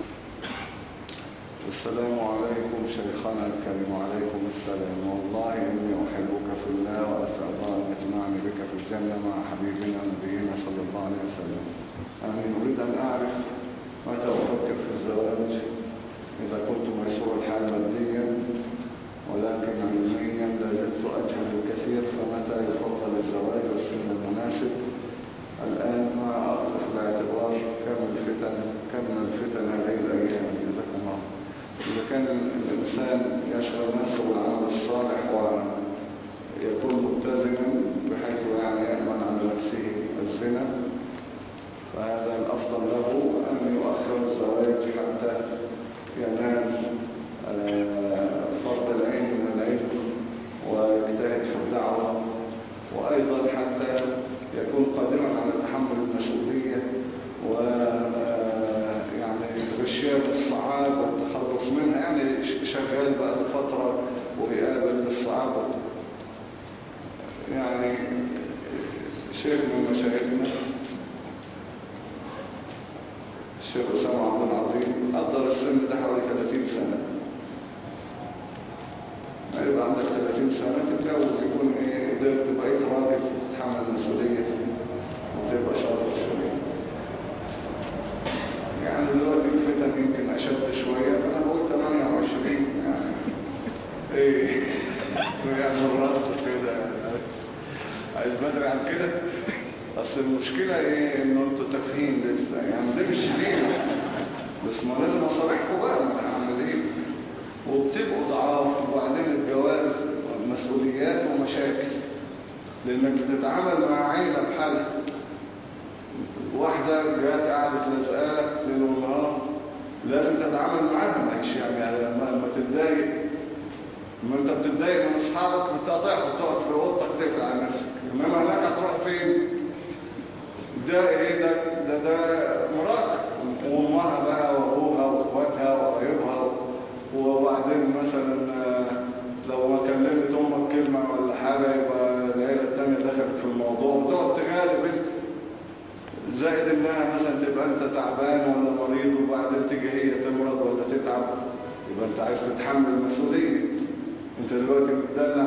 السلام عليكم شيخنا الكريم. وعليكم السلام. والله إني أحبك في الله وأسأل الله أن يجمعني بك في الجنة مع حبيبنا نبينا صلى الله عليه وسلم. أنا أريد أن أعرف متى أفكر في الزواج إذا كنت ميسور الحال ماديا، ولكن علميا لا زلت أجهل الكثير، فمتى يفضل الزواج والسن المناسب؟ الآن ما أخذ في الاعتبار كم الفتن كم الفتن هذه الأيام. جزاكم الله. إذا كان الإنسان يشغل نفسه بالعمل الصالح ويكون متزنا بحيث يعني يأمن على نفسه الزنا، فهذا الأفضل له أن يؤخر الزواج حتى ينال فرض العين من العلم ويجتهد في الدعوة، وأيضا حتى يكون قادرا على تحمل المسؤولية ويعني غشيان الصعاب والتخلص منها. يعني شغال بقى لفترة ويقابل الصعاب. يعني شيخ من مشايخنا الشيخ أسامة عبد العظيم قدر السن ده حوالي ثلاثين سنة. ما يبقى عندك ثلاثين سنة تتجوز، يكون ايه قدرت بقيت راجل تتحمل المسؤولية وتبقى شاطر شوية. يعني دلوقتي الفتن يمكن أشد شوية، أنا بقول ثمانية وعشرين يعني ايه يعني الرأس كده. عايز بدري عن كده. أصل المشكلة ايه انه انتوا تافهين لسه، يعني ده مش شديد بس ما لازم أصالحكم بقى ما أعمل ايه. وبتبقوا ضعاف، وبعدين الجواز مسؤوليات ومشاكل، لأنك بتتعامل مع عيلة بحالها. واحدة جات قاعدة لزقالك ليل ونهار، لازم تتعامل معاها. ماشي يعني لما تتضايق، لما انت بتتضايق من اصحابك بتقاطعهم وتقعد في اوضتك تقفل على نفسك، انما هناك هتروح فين؟ ده ايه ده ده ده مراتك وامها بقى وابوها واخواتها وقرايبها. وبعدين مثلا لو ما كلمت امك كلمه ولا حاجه يبقى العيله الثانيه دخلت في الموضوع وتقعد تغالب انت. زائد انها مثلا تبقى انت تعبان ولا مريض وبعدين تيجي هي تمرض ولا تتعب، يبقى انت عايز تتحمل المسؤوليه. انت دلوقتي بتدلع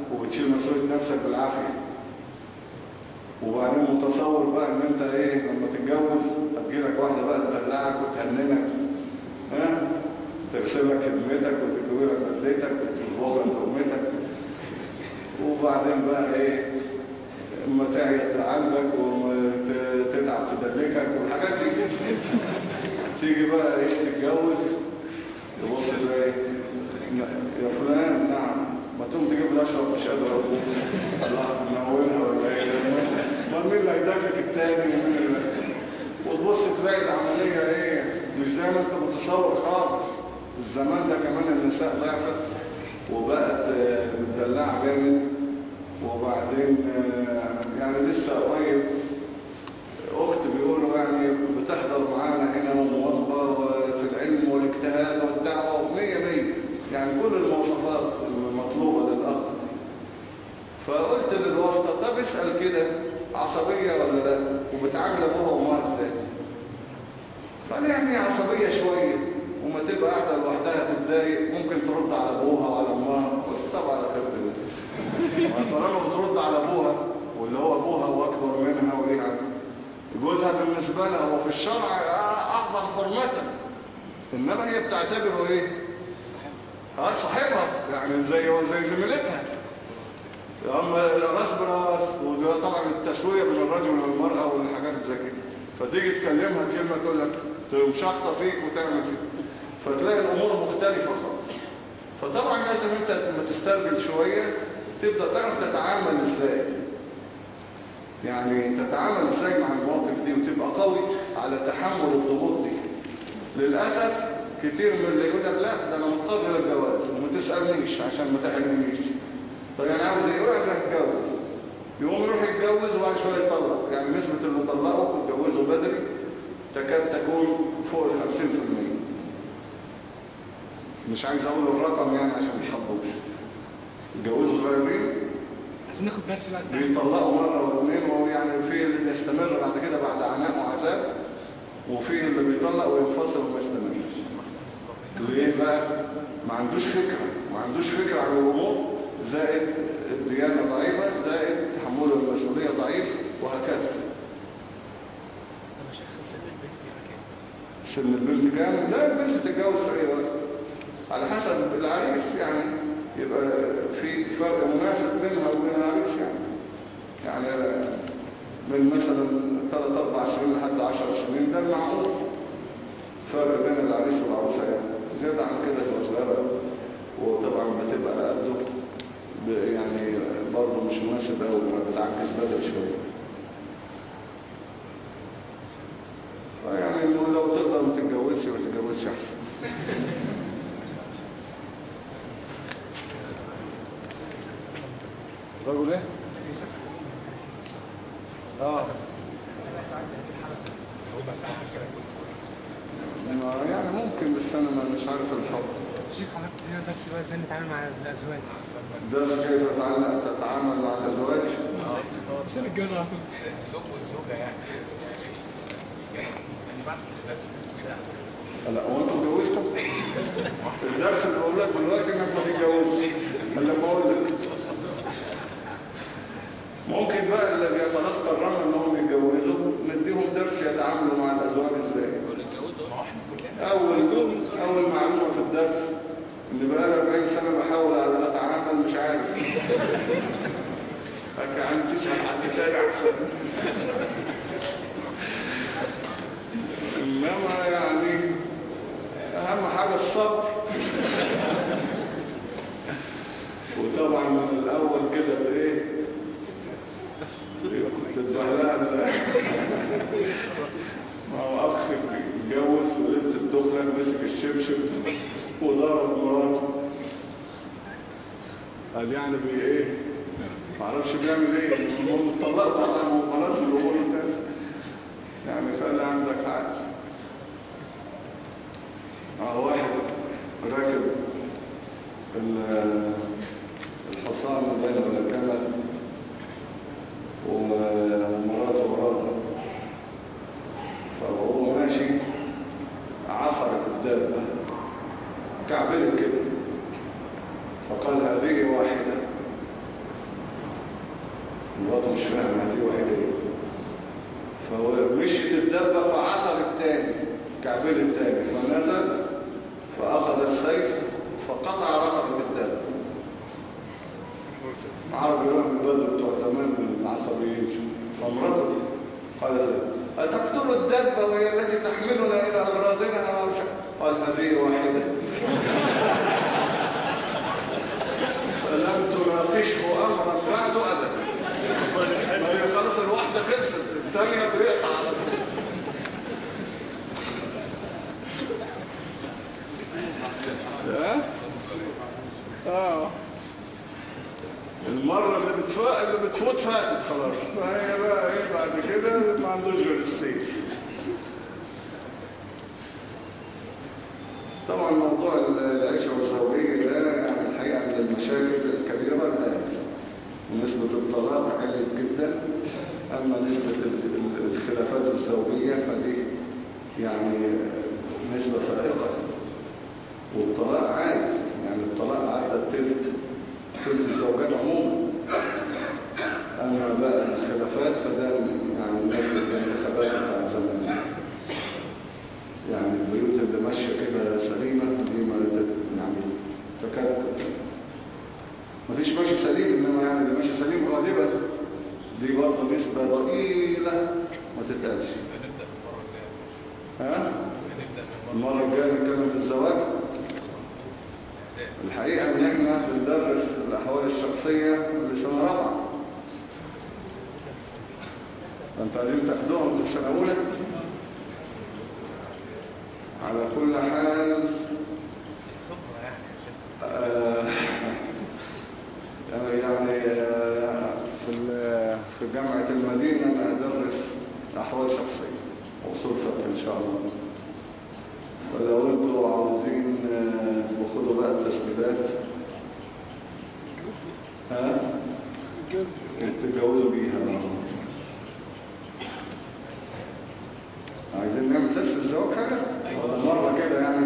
وبتشيل مسؤولية نفسك بالعافية. وبعدين متصور بقى ان انت ايه لما تتجوز هتجيلك واحدة بقى تدلعك وتهننك، ها تغسل لك خدمتك وتكوي لك بدلتك وتطبخ لك لقمتك، وبعدين بقى ايه اما تعيط تعالجك وتتعب تدلكك والحاجات دي. تيجي بقى ايه تتجوز تبص تلاقي يا فلان نعم ما تقوم تجيب لي اشرب مش قادر اقول الله منورها ولا ايه ما مين اللي هيدلك التاني وتبص تلاقي العمليه ايه مش زي ما انت متصور خالص. الزمان ده كمان النساء ضعفت وبقت متدلعه جامد. وبعدين يعني لسه قريب اخت بيقولوا يعني بتحضر معانا هنا ومواظبه في العلم والاجتهاد والدعوه ومية مية يعني كل المواصفات المطلوبه للاخ. فقلت للواسطه طب اسال كده عصبيه ولا لا وبتعامل ابوها وامها ازاي. فانا يعني عصبيه شويه وما تبقى قاعده لوحدها تتضايق ممكن ترد على ابوها وعلى امها. قلت طبعا على خير الله طالما بترد على ابوها واللي هو ابوها واكبر منها وليها جوزها بالنسبه لها هو في الشرع اعظم حرمه، انما هي بتعتبره ايه اه صاحبها يعني زي زي زميلتها. اما راس براس وده طبعا التسويه بين الرجل والمراه والحاجات زي كده. فتيجي تكلمها كلمه تقول لك تقوم شاطه فيك وتعمل فيك فتلاقي الامور مختلفه خالص. فطبعا لازم انت لما تسترجل شويه تبدا تعرف تتعامل ازاي، يعني تتعامل ازاي مع المواقف دي وتبقى قوي على تحمل الضغوط دي. للاسف كتير من اللي يقول لك لا ده انا مضطر للجواز وما تسالنيش عشان ما تحرمنيش. طب يعني عاوز ايه؟ يقول عايز اتجوز يقوم يروح يتجوز وبعد شويه يطلق. يعني نسبه اللي طلقوا واتجوزوا بدري تكاد تكون فوق ال خمسين في المية. مش عايز اقول الرقم يعني عشان ما يحبوش. اتجوزوا صغيرين ناخد درس بقى بيطلقوا مره واثنين ويعني في اللي بيستمر بعد كده بعد عناء وعذاب وفي اللي بيطلق وينفصل وما يستمرش. ليه بقى؟ ما عندوش فكره ما عندوش فكره عن الامور زائد الديانه ضعيفه زائد تحمله المسؤوليه ضعيف وهكذا. سن البنت كام؟ لا البنت تتجوز في اي وقت على حسب العريس يعني يبقى في فرق مناسب بينها وبين العريس يعني يعني من مثلا ثلاث اربع سنين لحد عشر سنين ده المعقول فرق بين العريس والعروسه يعني. زياده عن كده تبقى صغيره وطبعا بتبقى على قده يعني برضه مش مناسب قوي بتعكس بدري شويه. فيعني لو تقدر ما تتجوزش ما تتجوزش احسن. رجل ايه؟ اه يعني ممكن بس انا مش عارف الحكم. شيخ حضرتك هنا درس بقى ازاي نتعامل مع الازواج. درس كيف تتعامل مع الازواج؟ اه عشان الجواز على طول. الزوج والزوجه يعني. يعني بعد لا هو انتوا اتجوزتوا؟ الدرس اللي بقول لك دلوقتي انك ما تتجوزش الا لما اقول لك. ممكن بقى اللي خلاص قررنا انهم يتجوزوا نديهم درس يتعاملوا مع الازواج ازاي. اول اول معلومه في الدرس ان بقى لي أربعين سنه بحاول على اتعامل مش عارف. فكان عندي حد تاني احسن. انما يعني اهم حاجه الصبر. وطبعا من الاول كده ايه كنت اتبهلها. ما هو اخ اتجوز ولبت الدخله مسك الشبشب وضرب مراته. قال يعني بي ايه معرفش بيعمل ايه المهم اتطلقوا طبعا وخلاص الامور انتهت يعني. فقال عندك حق. اه واحد راكب الحصان بين الجمل ومراته وراته فهو ماشي عثرت الدابة كعبين كده فقال هذه واحدة مراته مش فاهم هتيجي ايه. فهو مشيت الدبة فعثر التاني، كعبيل التاني، فنزل فأخذ السيف فقطع رقبة الدبة. عربي يوم من البلد بتوع زمان العصبيين. فمراته قالت أتقتل الدبة وهي التي تحملنا إلى أغراضنا؟ قال هذه واحدة. فلم تناقشه أمرا بعد أبدا. ما هي خلص الواحدة خلصت، الثانية بيقطع على طول. ها؟ اه المرة اللي بتفوت اللي بتفوت فاتت خلاص. فهي بقى ايه بعد كده ما عندوش غير السيف. طبعا موضوع العيشة والزوجية ده يعني الحقيقة من المشاكل الكبيرة الآن. نسبة الطلاق قلت جدا، أما نسبة الخلافات الزوجية فدي يعني نسبة فائقة. والطلاق عادي، يعني الطلاق عدى التلت تلت الزوجات عموما. أما بقى الخلافات فده يعني نسبة الانتخابات بتاع زمان. يعني البيوت اللي ماشية كده سليمة دي ما يعني تكاد مفيش ماشي سليم، إنما يعني اللي ماشي سليم غالبا دي برضه نسبة ضئيلة ما تتقالش. ها؟ المرة الجاية نتكلم في الزواج. الحقيقة ان احنا بندرس الاحوال الشخصية لسنة رابعة. فانتوا عايزين تاخدوهم في سنة اولى. على كل حال آه يعني آه في في جامعة المدينة انا ادرس احوال شخصية واصول فقه ان شاء الله. ولو انتوا عاوزين وخدوا بقى التسجيلات ها تتجوزوا بيها. عايزين نعمل سلسلة الزواج حاجة ولا مرة كده يعني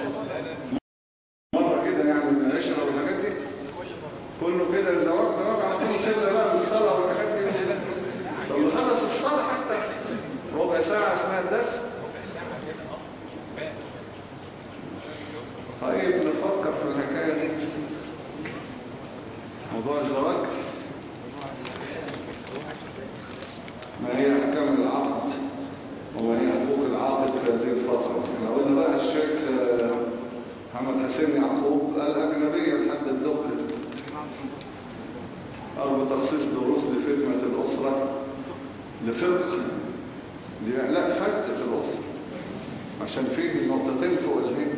مرة كده يعني من العشرة والحاجات دي كله كده الزواج زواج على طول سنة بقى بالصلاة والحاجات دي. طب نخلص الصلاة حتى ربع ساعة اسمها الدرس. طيب نفكر في الحكاية دي. موضوع الزواج ما هي أحكام العقد وما هي حقوق العقد في هذه الفترة. احنا قلنا بقى الشيخ محمد حسين يعقوب الأجنبية لحد الدخل أو بتخصيص دروس لفتنة الأسرة لفقه دي لا فتة الأسرة عشان فيه نقطتين فوق الهين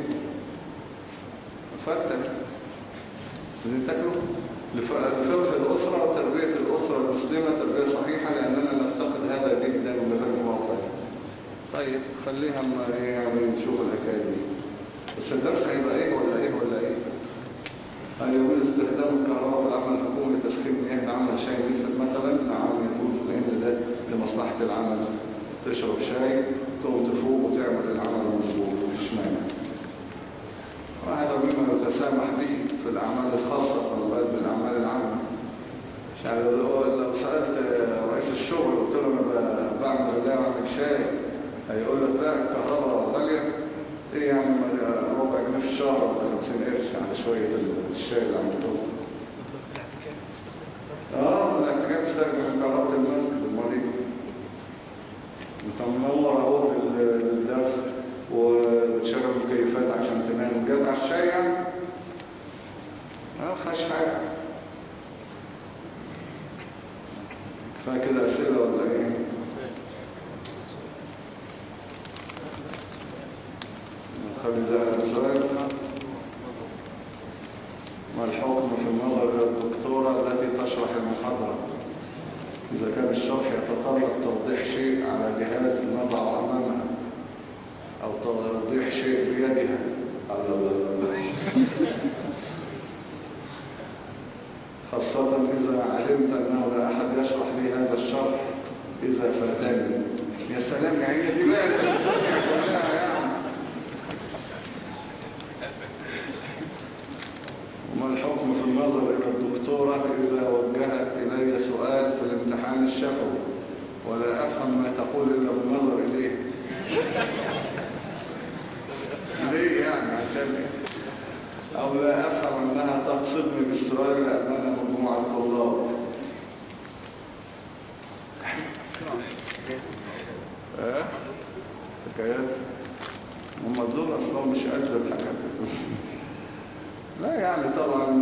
فتة بدين تاكله لفقه الأسرة وتربية الأسرة المسلمة تربية صحيحة لأننا نفتقد هذا جدا ومازال موافق. طيب خليها يعني نشوف الحكاية دي. بس الدرس هيبقى ايه ولا ايه ولا ايه؟ هيقول استخدام الكهرباء في العمل الحكومي لتسخين مياه لعمل شاي مثل مثلا. نعم يكون لأن ده لمصلحة العمل. تشرب شاي تقوم تفوق وتعمل العمل المظبوط مفيش مانع. وهذا مما يتسامح به في الأعمال الخاصة والبعد بالأعمال العامة. يعني لو سألت رئيس الشغل قلت له أنا بعمل ولا بعمل شاي هيقول لك لا الكهرباء غالية ايه يعني ربع جنيه في الشهر ولا خمسين قرش على شوية الشاي اللي عملته. اه لا انت جاي تستخدم كهرباء المسجد المريض انت منور اهو للدرس وبتشغل مكيفات عشان تنام جات على الشاي يعني ما فيهاش حاجه. كفايه كده اسئله ولا ايه؟ نخلي ده السؤال. ما الحكم في النظر الى الدكتوره التي تشرح المحاضره اذا كان الشرح يتطلب توضيح شيء على جهاز نضعه امامها او توضيح شيء بيدها خاصة إذا علمت أنه لا أحد يشرح لي هذا الشرح إذا فاتني. يا سلام يا عيني دي بقى يعني. وما الحكم في النظر إلى الدكتورة إذا وجهت إلي سؤال في الامتحان ولا أفهم ما تقول إلا بالنظر إليه. ليه يعني؟ عشان إيه؟ أو لا أفهم أنها تقصدني بالسؤال لأننا مجموعة طلاب. اه حكايات هم دول أصلا مش أجل الحاجات. لا يعني طبعا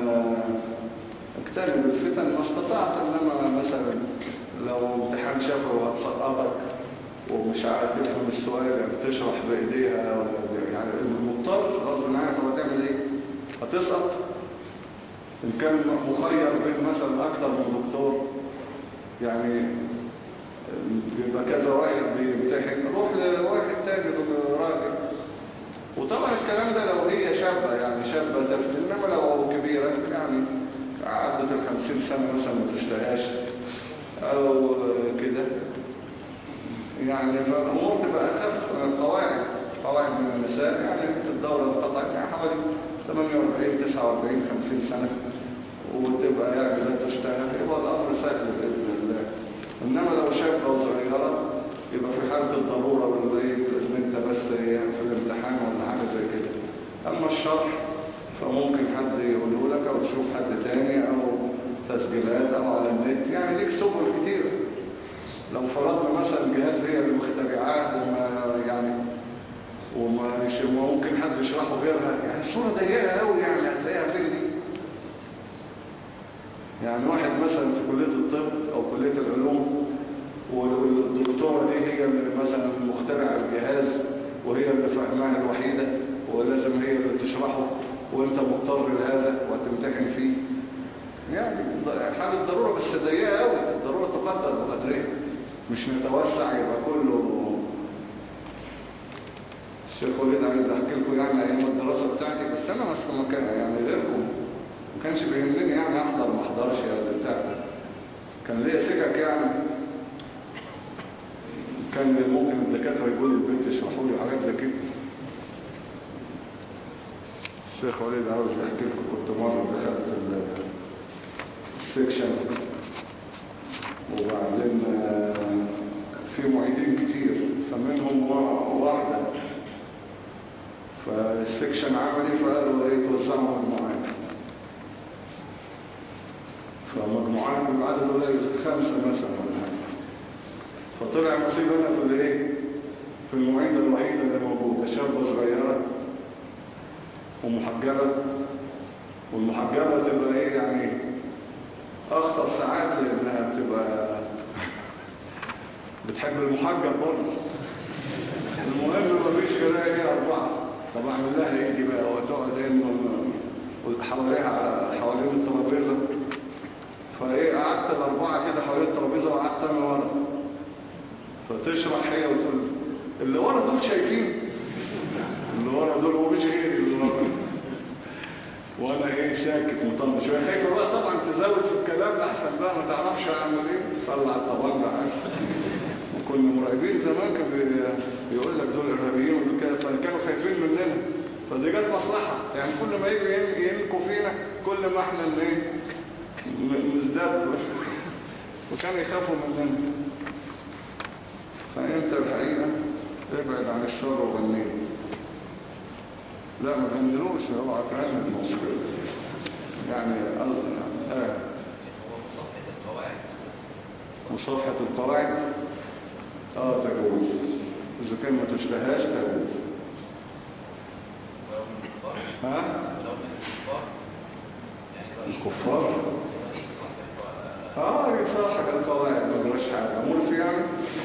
اجتنب الفتن ما استطعت، انما مثلا لو امتحان شفوي وهتسقطك ومش عارف تفهم السؤال يعني بتشرح بايديها ولا يعني المضطر غصب عنك هتعمل ايه؟ هتسقط. ان كان مخير بين مثلا اكتر من دكتور يعني بيبقى كذا واحد بيمتحن، روح لواحد تاني راجل. وطبعا الكلام ده لو هي شابة يعني شابة تفت، انما لو كبيرة يعني عدت الخمسين سنة مثلا ما تشتهاش او كده يعني فالامور تبقى اخف. قواعد قواعد من النساء يعني الدورة انقطعت يعني حوالي ثمانية وأربعين تسعة وأربعين خمسين سنة وتبقى يعني لا تشتهى، يبقى الامر سهل باذن الله. انما لو شابة وصغيرة يبقى في حالة الضرورة والإيه ان انت بس في الامتحان ولا حاجة زي كده. اما الشرح فممكن حد يقوله لك او تشوف حد تاني او تسجيلات او على النت، يعني ليك سبل كتير. لو فرضنا مثلا جهاز هي المخترعات وما يعني وما ممكن حد يشرحه غيرها، يعني الصورة ضيقة قوي يعني هتلاقيها فين دي. يعني واحد مثلا في كلية الطب او كلية العلوم والدكتورة دي هي اللي مثلا مخترعة الجهاز وهي اللي فاهمها الوحيدة ولازم هي اللي تشرحه وانت مضطر لهذا وهتمتحن فيه، يعني حالة ضرورة بس ضيقة قوي. الضرورة تقدر بقدرها، مش نتوسع يبقى كله. الشيخ وليد عايز احكي لكم يعني ايام الدراسة بتاعتي، بس انا ما كان يعني غيركم ما كانش بيهمني يعني احضر ما احضرش يا بتاع، كان ليا سكك يعني. كان ممكن الدكاترة يقولوا البنت يشرحوا لي حاجات زي كده. الشيخ وليد عاوز احكي لكم، كنت مرة دخلت السكشن وبعدين في معيدين كتير فمنهم واحدة، فالسكشن عملي فقالوا ايه توزعوا مجموعات، فمجموعات بالعدد قليل خمسة مثلا ولا حاجة، فطلع مصيب انا في الايه في المعيدة الوحيدة اللي موجودة، شابة صغيرة ومحجبة، والمحجبة تبقى ايه يعني اخطر ساعات لانها بتبقى بتحب المحجب برضه. المهم مفيش غيرها هي اربعة، طب اعمل لها ايه دي بقى وتقعد انه حواليها حوالين الترابيزة، فايه قعدت الاربعة كده حوالين الترابيزة وقعدت انا ورا، فتشرح هي وتقول اللي ورا دول شايفين اللي ورا دول ومش غيري اللي ورا، وانا ايه ساكت مطنش شويه خايفه بقى طبعا تزود في الكلام احسن بقى ما تعرفش اعمل ايه، طلع الطبال بقى. وكنا مراقبين زمان كان بيقول لك دول ارهابيين ودول كده، فكانوا خايفين مننا، فدي جت مصلحه يعني كل ما يجي ينكوا فينا كل ما احنا ايه نزداد، وكانوا يخافوا مننا. فانت الحقيقه ابعد عن الشر وغنيه. لا ما غنلوش هو عكران الموسيقى يعني اه مصافحة القواعد اه تجوز اذا كان ما تشتهاش تجوز. ها الكفار اه يصافح القواعد ما جراش حاجه ملفي يعني.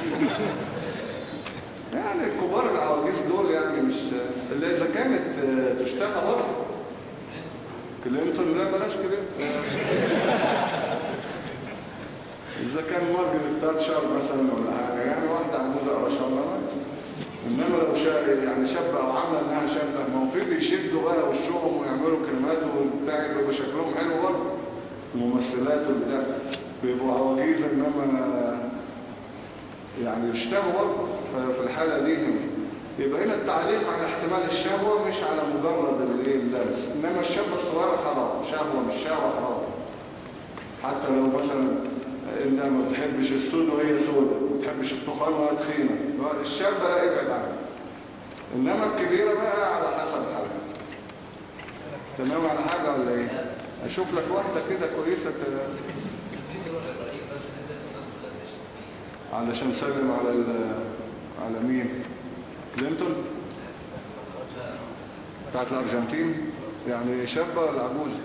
يعني الكبار العواجيز دول يعني مش اللي اذا كانت تشتغل برضه كلينتون لا بلاش كلينتون. اذا كان مارجريت تاتشر مثلا ولا حاجه يعني واحده عجوزه او شابه، انما لو شاب يعني شابه او عامله انها شابه ما هو في بيشدوا بقى وشهم ويعملوا كلمات وبتاع يبقى شكلهم حلو برضه الممثلات وبتاع بيبقوا عواجيز انما يعني يشتهوا برضه. ففي الحالة دي يبقى هنا التعليق على احتمال الشهوة مش على مجرد الايه اللمس، انما الشهوة الصغيرة حرام، شهوة مش شهوة حرام. حتى لو مثلا انت ما بتحبش السود وهي سودة، ما بتحبش التخان وهي تخينة، الشابة لا ابعد عنها. انما الكبيرة بقى على حسب حالها. تمام على حاجة ولا ايه؟ اشوف لك واحدة كده كويسة كده علشان سلم على ال على مين؟ كلينتون بتاعت الارجنتين، يعني شابة ولا عجوزة؟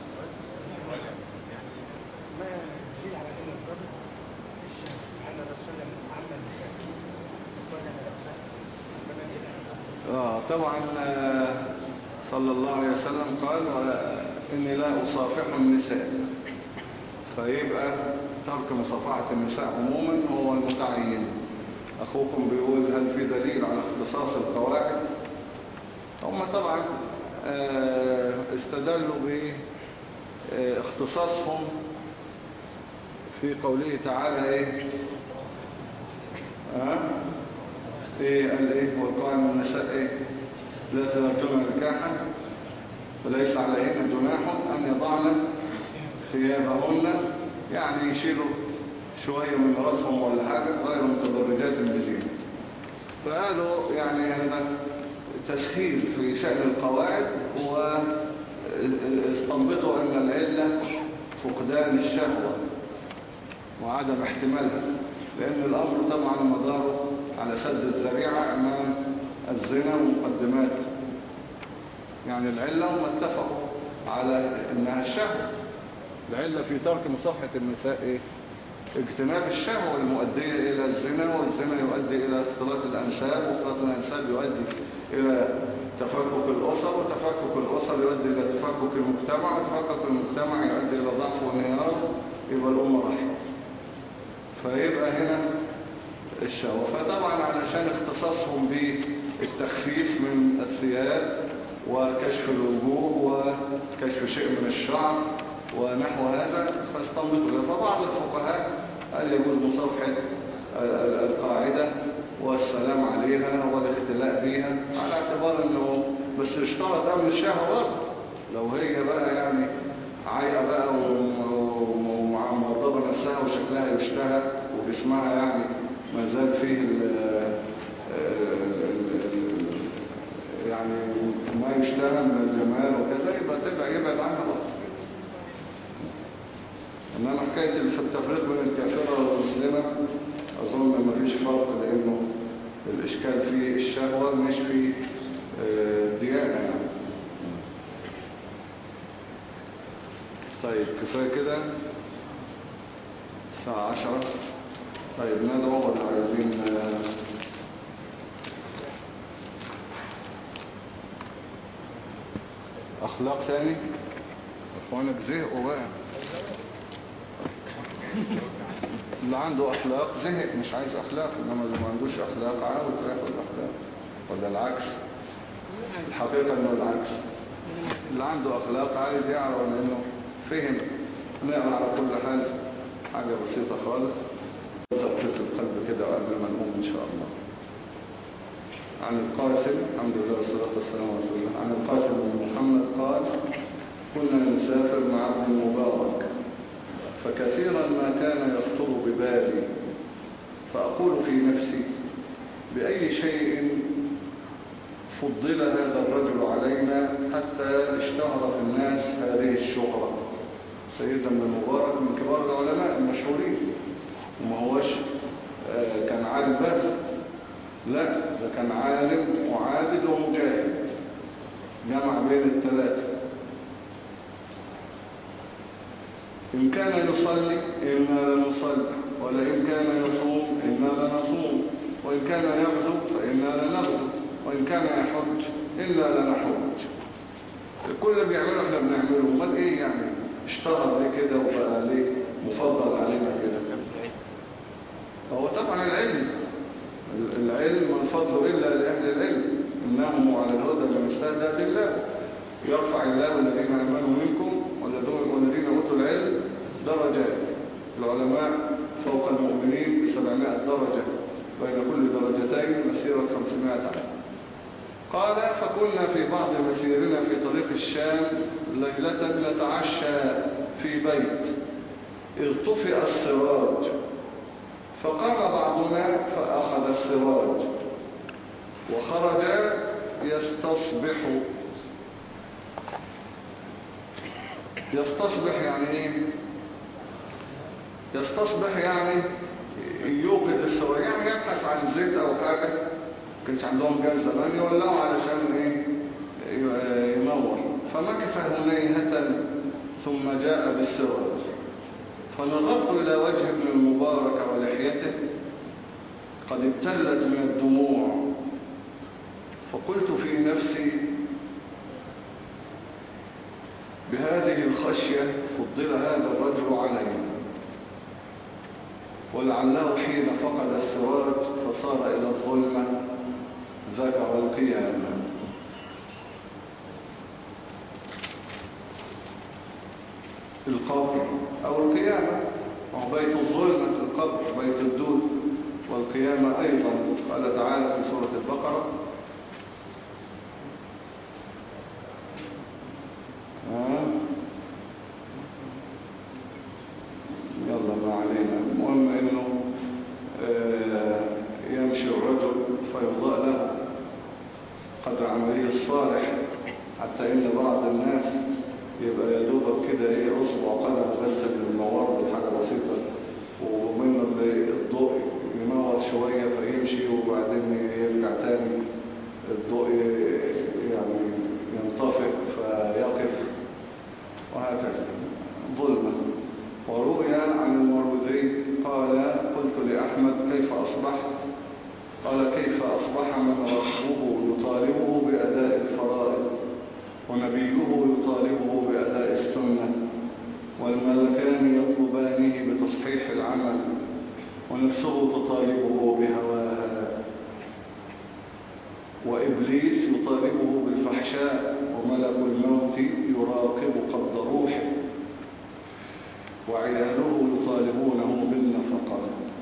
آه طبعا صلى الله عليه وسلم قال إني لا أصافح النساء، فيبقى ترك مصافحة النساء عموما هو المتعين. أخوكم بيقول هل في دليل على اختصاص القواعد؟ هم طبعا استدلوا باختصاصهم في قوله تعالى ايه ها ايه قال ايه والقائم من النساء ايه لا تذكرن نكاحا وليس عليهن جناح ان يضعن ثيابهن، يعني يشيلوا شوية من رأسهم ولا حاجة غير متبرجات بزينة. فقالوا يعني هذا تسهيل في شأن القواعد، واستنبطوا أن العلة فقدان الشهوة وعدم احتمالها، لأن الأمر طبعا مداره على سد الذريعة أمام الزنا ومقدماته. يعني العلة هم اتفقوا على أنها الشهوة. العلة في ترك مصافحة النساء إيه؟ اجتناب الشهوة المؤدية إلى الزنا، والزنا يؤدي إلى اختلاط الأنساب، واختلاط الأنساب يؤدي إلى تفكك الأسر، وتفكك الأسر يؤدي إلى تفكك المجتمع، وتفكك المجتمع يؤدي إلى ضعف وانهيار، يبقى الأمة رحمة. فيبقى هنا الشهوة. فطبعا علشان اختصاصهم بالتخفيف من الثياب وكشف الوجوه وكشف شيء من الشعر ونحو هذا فاستنبطوا. فبعض الفقهاء قال يجوز مصافحة القاعدة والسلام عليها والاختلاء بها، على اعتبار انه بس اشترط امن الشهوة برضه. لو هي بقى يعني عايقة بقى وموضبة نفسها وشكلها يشتهى وجسمها يعني ما زال فيه ال يعني ما يشتهى من الجمال وكذا، يبقى تبقى يبعد عنها بس. انما حكاية التفريق بين الكافرة والمسلمة اظن ما فيش فرق، لانه الاشكال في الشهوة مش في الديانة يعني. طيب كفاية كده الساعة عشرة. طيب ندعو ولا عايزين اخلاق ثاني؟ اخوانك زهقوا بقى. اللي عنده اخلاق زهق مش عايز اخلاق، انما اللي ما عندوش اخلاق عاوز ياخد اخلاق، ولا العكس؟ الحقيقة انه العكس. اللي عنده اخلاق عايز يعرف انه فهم. نقرأ على كل حال حاجة بسيطة خالص تطبيق القلب كده قبل ما نقوم ان شاء الله. عن القاسم، الحمد لله والصلاة والسلام على رسول الله، عن القاسم بن محمد قال كنا نسافر مع ابن المبارك فكثيرا ما كان يخطر ببالي فأقول في نفسي بأي شيء فضل هذا الرجل علينا حتى اشتهر في الناس هذه الشهرة. سيدنا ابن المبارك من كبار العلماء المشهورين، وما هوش كان عالم بس، لا ده كان عالم وعابد ومجاهد، جمع بين الثلاثة. إن كان يصلي إنا لنصلي، ولئن كان يصوم إنا لنصوم، وإن كان يغزو فإنا لنغزو، وإن كان يحج إنا لنحج. كل اللي بيعمله احنا بنعمله، امال ايه يعني اشتهر ليه كده وبقى ليه مفضل علينا كده؟ هو طبعا العلم، العلم والفضل إلا لأهل العلم، إنهم على الهدى من استهدى بالله. يرفع الله الذين آمنوا منكم والذين أوتوا العلم درجات. العلماء فوق المؤمنين بسبعمائة درجة، بين كل درجتين مسيرة خمسمائة عام. قال فكنا في بعض مسيرنا في طريق الشام ليلة نتعشى في بيت، إذ طفئ السراج فقام بعضنا فأخذ السراج وخرج يستصبح. يستصبح يعني ايه؟ يستصبح يعني يوقد السراج، يعني يبحث عن زيت او حاجة، كانش عندهم جاز زمان يولعوا علشان ايه؟ ينور. فمكث هنيهة ثم جاء بالسراج فنظرت إلى وجه ابن المبارك ولحيته قد ابتلت من الدموع، فقلت في نفسي بهذه الخشية فضل هذا الرجل علينا، ولعله حين فقد السراج فصار إلى الظلمة ذكر القيامة. القبر أو القيامة، وهو بيت الظلمة القبر، بيت الدود، والقيامة أيضا. قال تعالى في سورة البقرة: آه. يلا ما علينا. المهم انه آه يمشي الرجل فيضاء له قدر عمله الصالح، حتى ان بعض الناس يبقى يدوبك كده ايه اصبع قلم بس بالمنور بحاجه بسيطه، ومنه الضوء ينور شويه فيمشي وبعدين يرجع تاني الضوء يعني ينطفئ فيقف، وهكذا ظلمه. ورؤيا عن المروذي قال: قلت لأحمد: كيف أصبحت؟ قال: كيف أصبح من ربه يطالبه بأداء الفرائض، ونبيه يطالبه بأداء السنة، والملكان يطلبانه بتصحيح العمل، ونفسه تطالبه بهواها، وإبليس يطالبه بالفحشاء، وملك الموت يراقب قبض روحه، وعياله يطالبونه بالنفقة.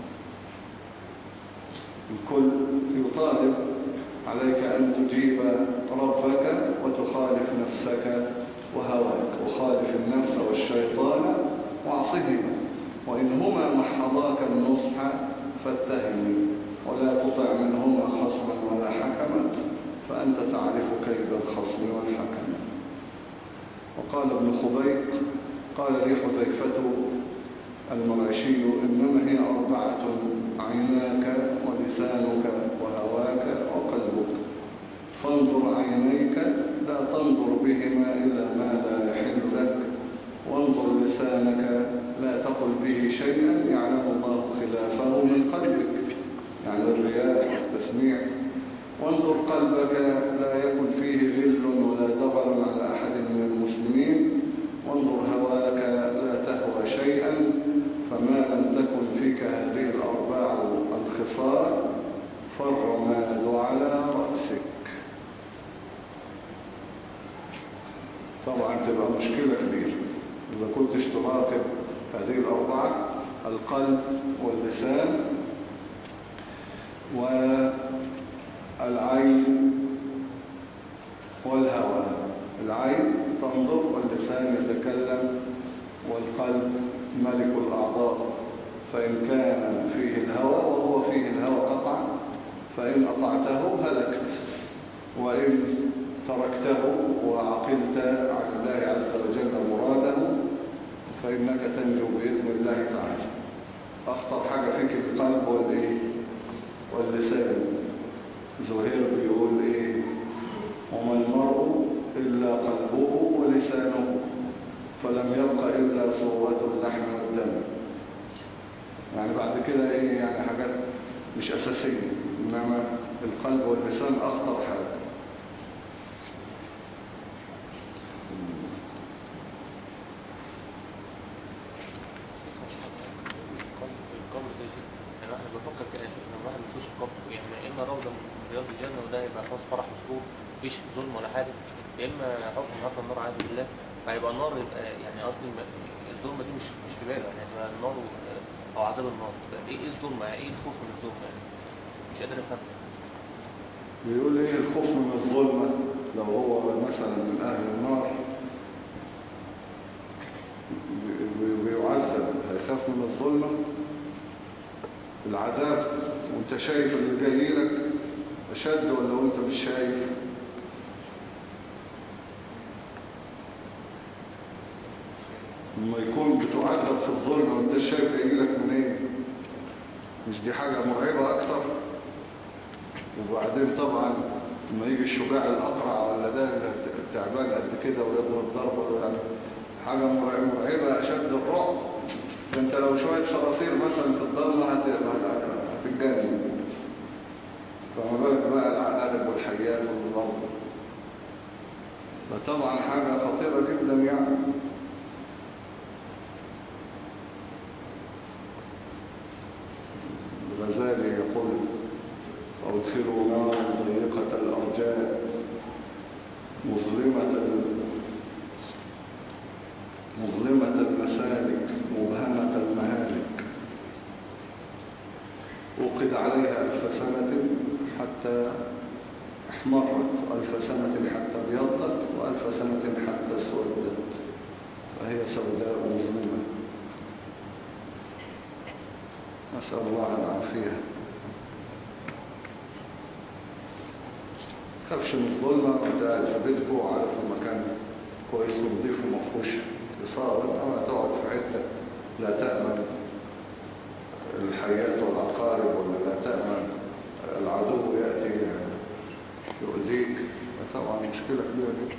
الكل يطالب عليك أن تجيب ربك وتخالف نفسك وهواك، وخالف النفس والشيطان واعصهما، وإنهما محضاك النصح فاتهمي، ولا تطع منهما خصما ولا حكما، فأنت تعرف كيد الخصم والحكم. وقال ابن خبيق: قال لي حذيفة المرعشي: إنما هي أربعة: عيناك ولسانك وهواك وقلبك، فانظر عينيك لا تنظر بهما إلى ما لا يحل لك، وانظر لسانك لا تقل به شيئا يعلم الله خلافه من قلبك، يعني الرياء والتسميع. وانظر قلبك لا يكن فيه غل ولا دغل على أحد من المسلمين، وانظر هواك لا تهوى شيئا، فما لم تكن فيك هذه الأرباع الخصال فالرماد على رأسك. طبعا تبقى مشكلة كبيرة إذا كنتش تراقب هذه الأربعة: القلب واللسان والعين والهوى. العين تنظر، واللسان يتكلم، والقلب ملك الأعضاء، فإن كان فيه الهوى وهو فيه الهوى قطعا فإن أطعته هلكت، وإن تركته وعقلت عن الله عز وجل مراده فإنك تنجو بإذن الله تعالى. أخطر حاجة فيك القلب والإيه؟ واللسان. زهير بيقول إيه: وما المرء إلا قلبه ولسانه، فلم يبق إلا صورة اللحم والدم. يعني بعد كده إيه؟ يعني حاجات مش أساسية، إنما القلب واللسان أخطر حاجة. بفكر كده لما الواحد بيخش القبر، يعني يا اما روضه من رياض الجنه وده يبقى خلاص فرح وسرور مفيش ظلم ولا حاجه، يا اما حكم نار النار عز بالله، فيبقى النار يبقى يعني قصدي الظلمه دي مش مش في باله، يعني يبقى النار او عذاب النار. ايه ايه الظلمه؟ يعني ايه الخوف من الظلمه؟ يعني مش قادر افهم. بيقول ايه الخوف من الظلمه؟ لو هو مثلا من اهل النار بيعذب تخاف من الظلمة العذاب وانت شايف اللي جاي لك أشد ولا وانت مش شايف؟ لما يكون بتعذب في الظلمة وانت شايف جاي لك منين؟ مش دي حاجة مرعبة أكتر؟ وبعدين طبعا لما يجي الشجاع الأقرع ولا ده التعبان قد كده ويضرب ضربة ولا حاجة مرعبة أشد الرعب. انت لو شوية صراصير مثلا في الضلمة هتتجنن، فما بالك بقى العقارب والحيات والضرب. فطبعا حاجة خطيرة جدا يعني. الغزالي يقول أدخلوا نارا ضيقة الأرجاء مظلمة مظلمة المسالك مبهمة المهالك وقد عليها ألف سنة حتى احمرت ألف سنة حتى ابيضت وألف سنة حتى اسودت فهي سوداء مظلمة. نسأل الله العافية. خافش من الظلمة وانت قاعد في بيتك وعارف المكان كويس ونضيف ومفهوش إصابة، أما تقعد في حتة لا تأمن الحياة والعقارب ولا لا تأمن العدو يأتي يؤذيك، طبعا مشكلة كبيرة جدا.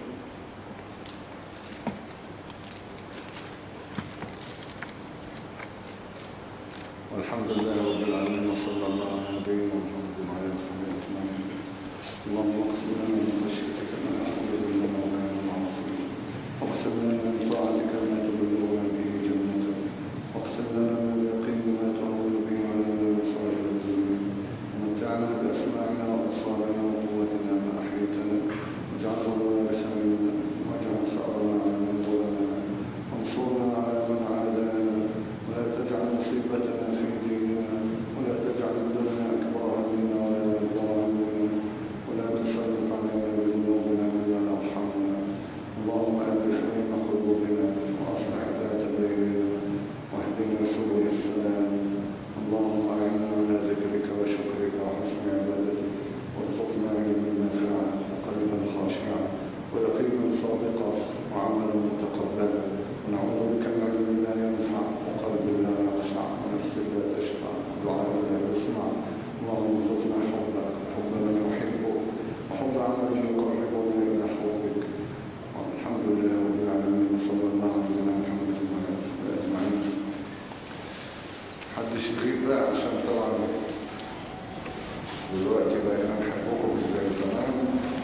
والحمد لله رب العالمين وصلى الله على نبينا محمد وعلى آله وصحبه أجمعين. اللهم اقسم لنا من خشيتك ما تحول بيننا وبين معصيتك واقسم لنا من طاعتك ما تبلغنا به جنتك واقسم لنا من اليقين ما تهون به علينا مصائب الدنيا ومتعنا بأسماعنا وأبصارنا وقوتنا ما أحييتنا واجعله الوارث منا واجعل ثأرنا على من ظلمنا وانصرنا على من عادانا ولا تجعل مصيبتنا في ديننا ولا تجعل الدنيا أكبر همنا ولا مبلغ علمنا ولا تسلط علينا بذنوبنا من لا يرحمنا. اللهم ألف بين قلوبنا وأصلح ذات بيننا واهدنا سبل السلام. اللهم أعنا على ذكرك وشكرك وحسن عبادتك وارزقنا علما نافعا وقلبا خاشعا ويقينا صادقا وعملا متقبلا ونعوذ بك من علم لا ينفع وقلب لا يخشع ونفس لا تشفع ودعاء لا يسمع. اللهم ارزقنا حبك حب من يحبك وحب عمل يقربنا الى حبك. والحمد لله رب العالمين وصلى الله على محمد وعلى اله اجمعين. محدش يغيب بقى عشان طبعا دلوقتي بقينا نحبكم زي زمان.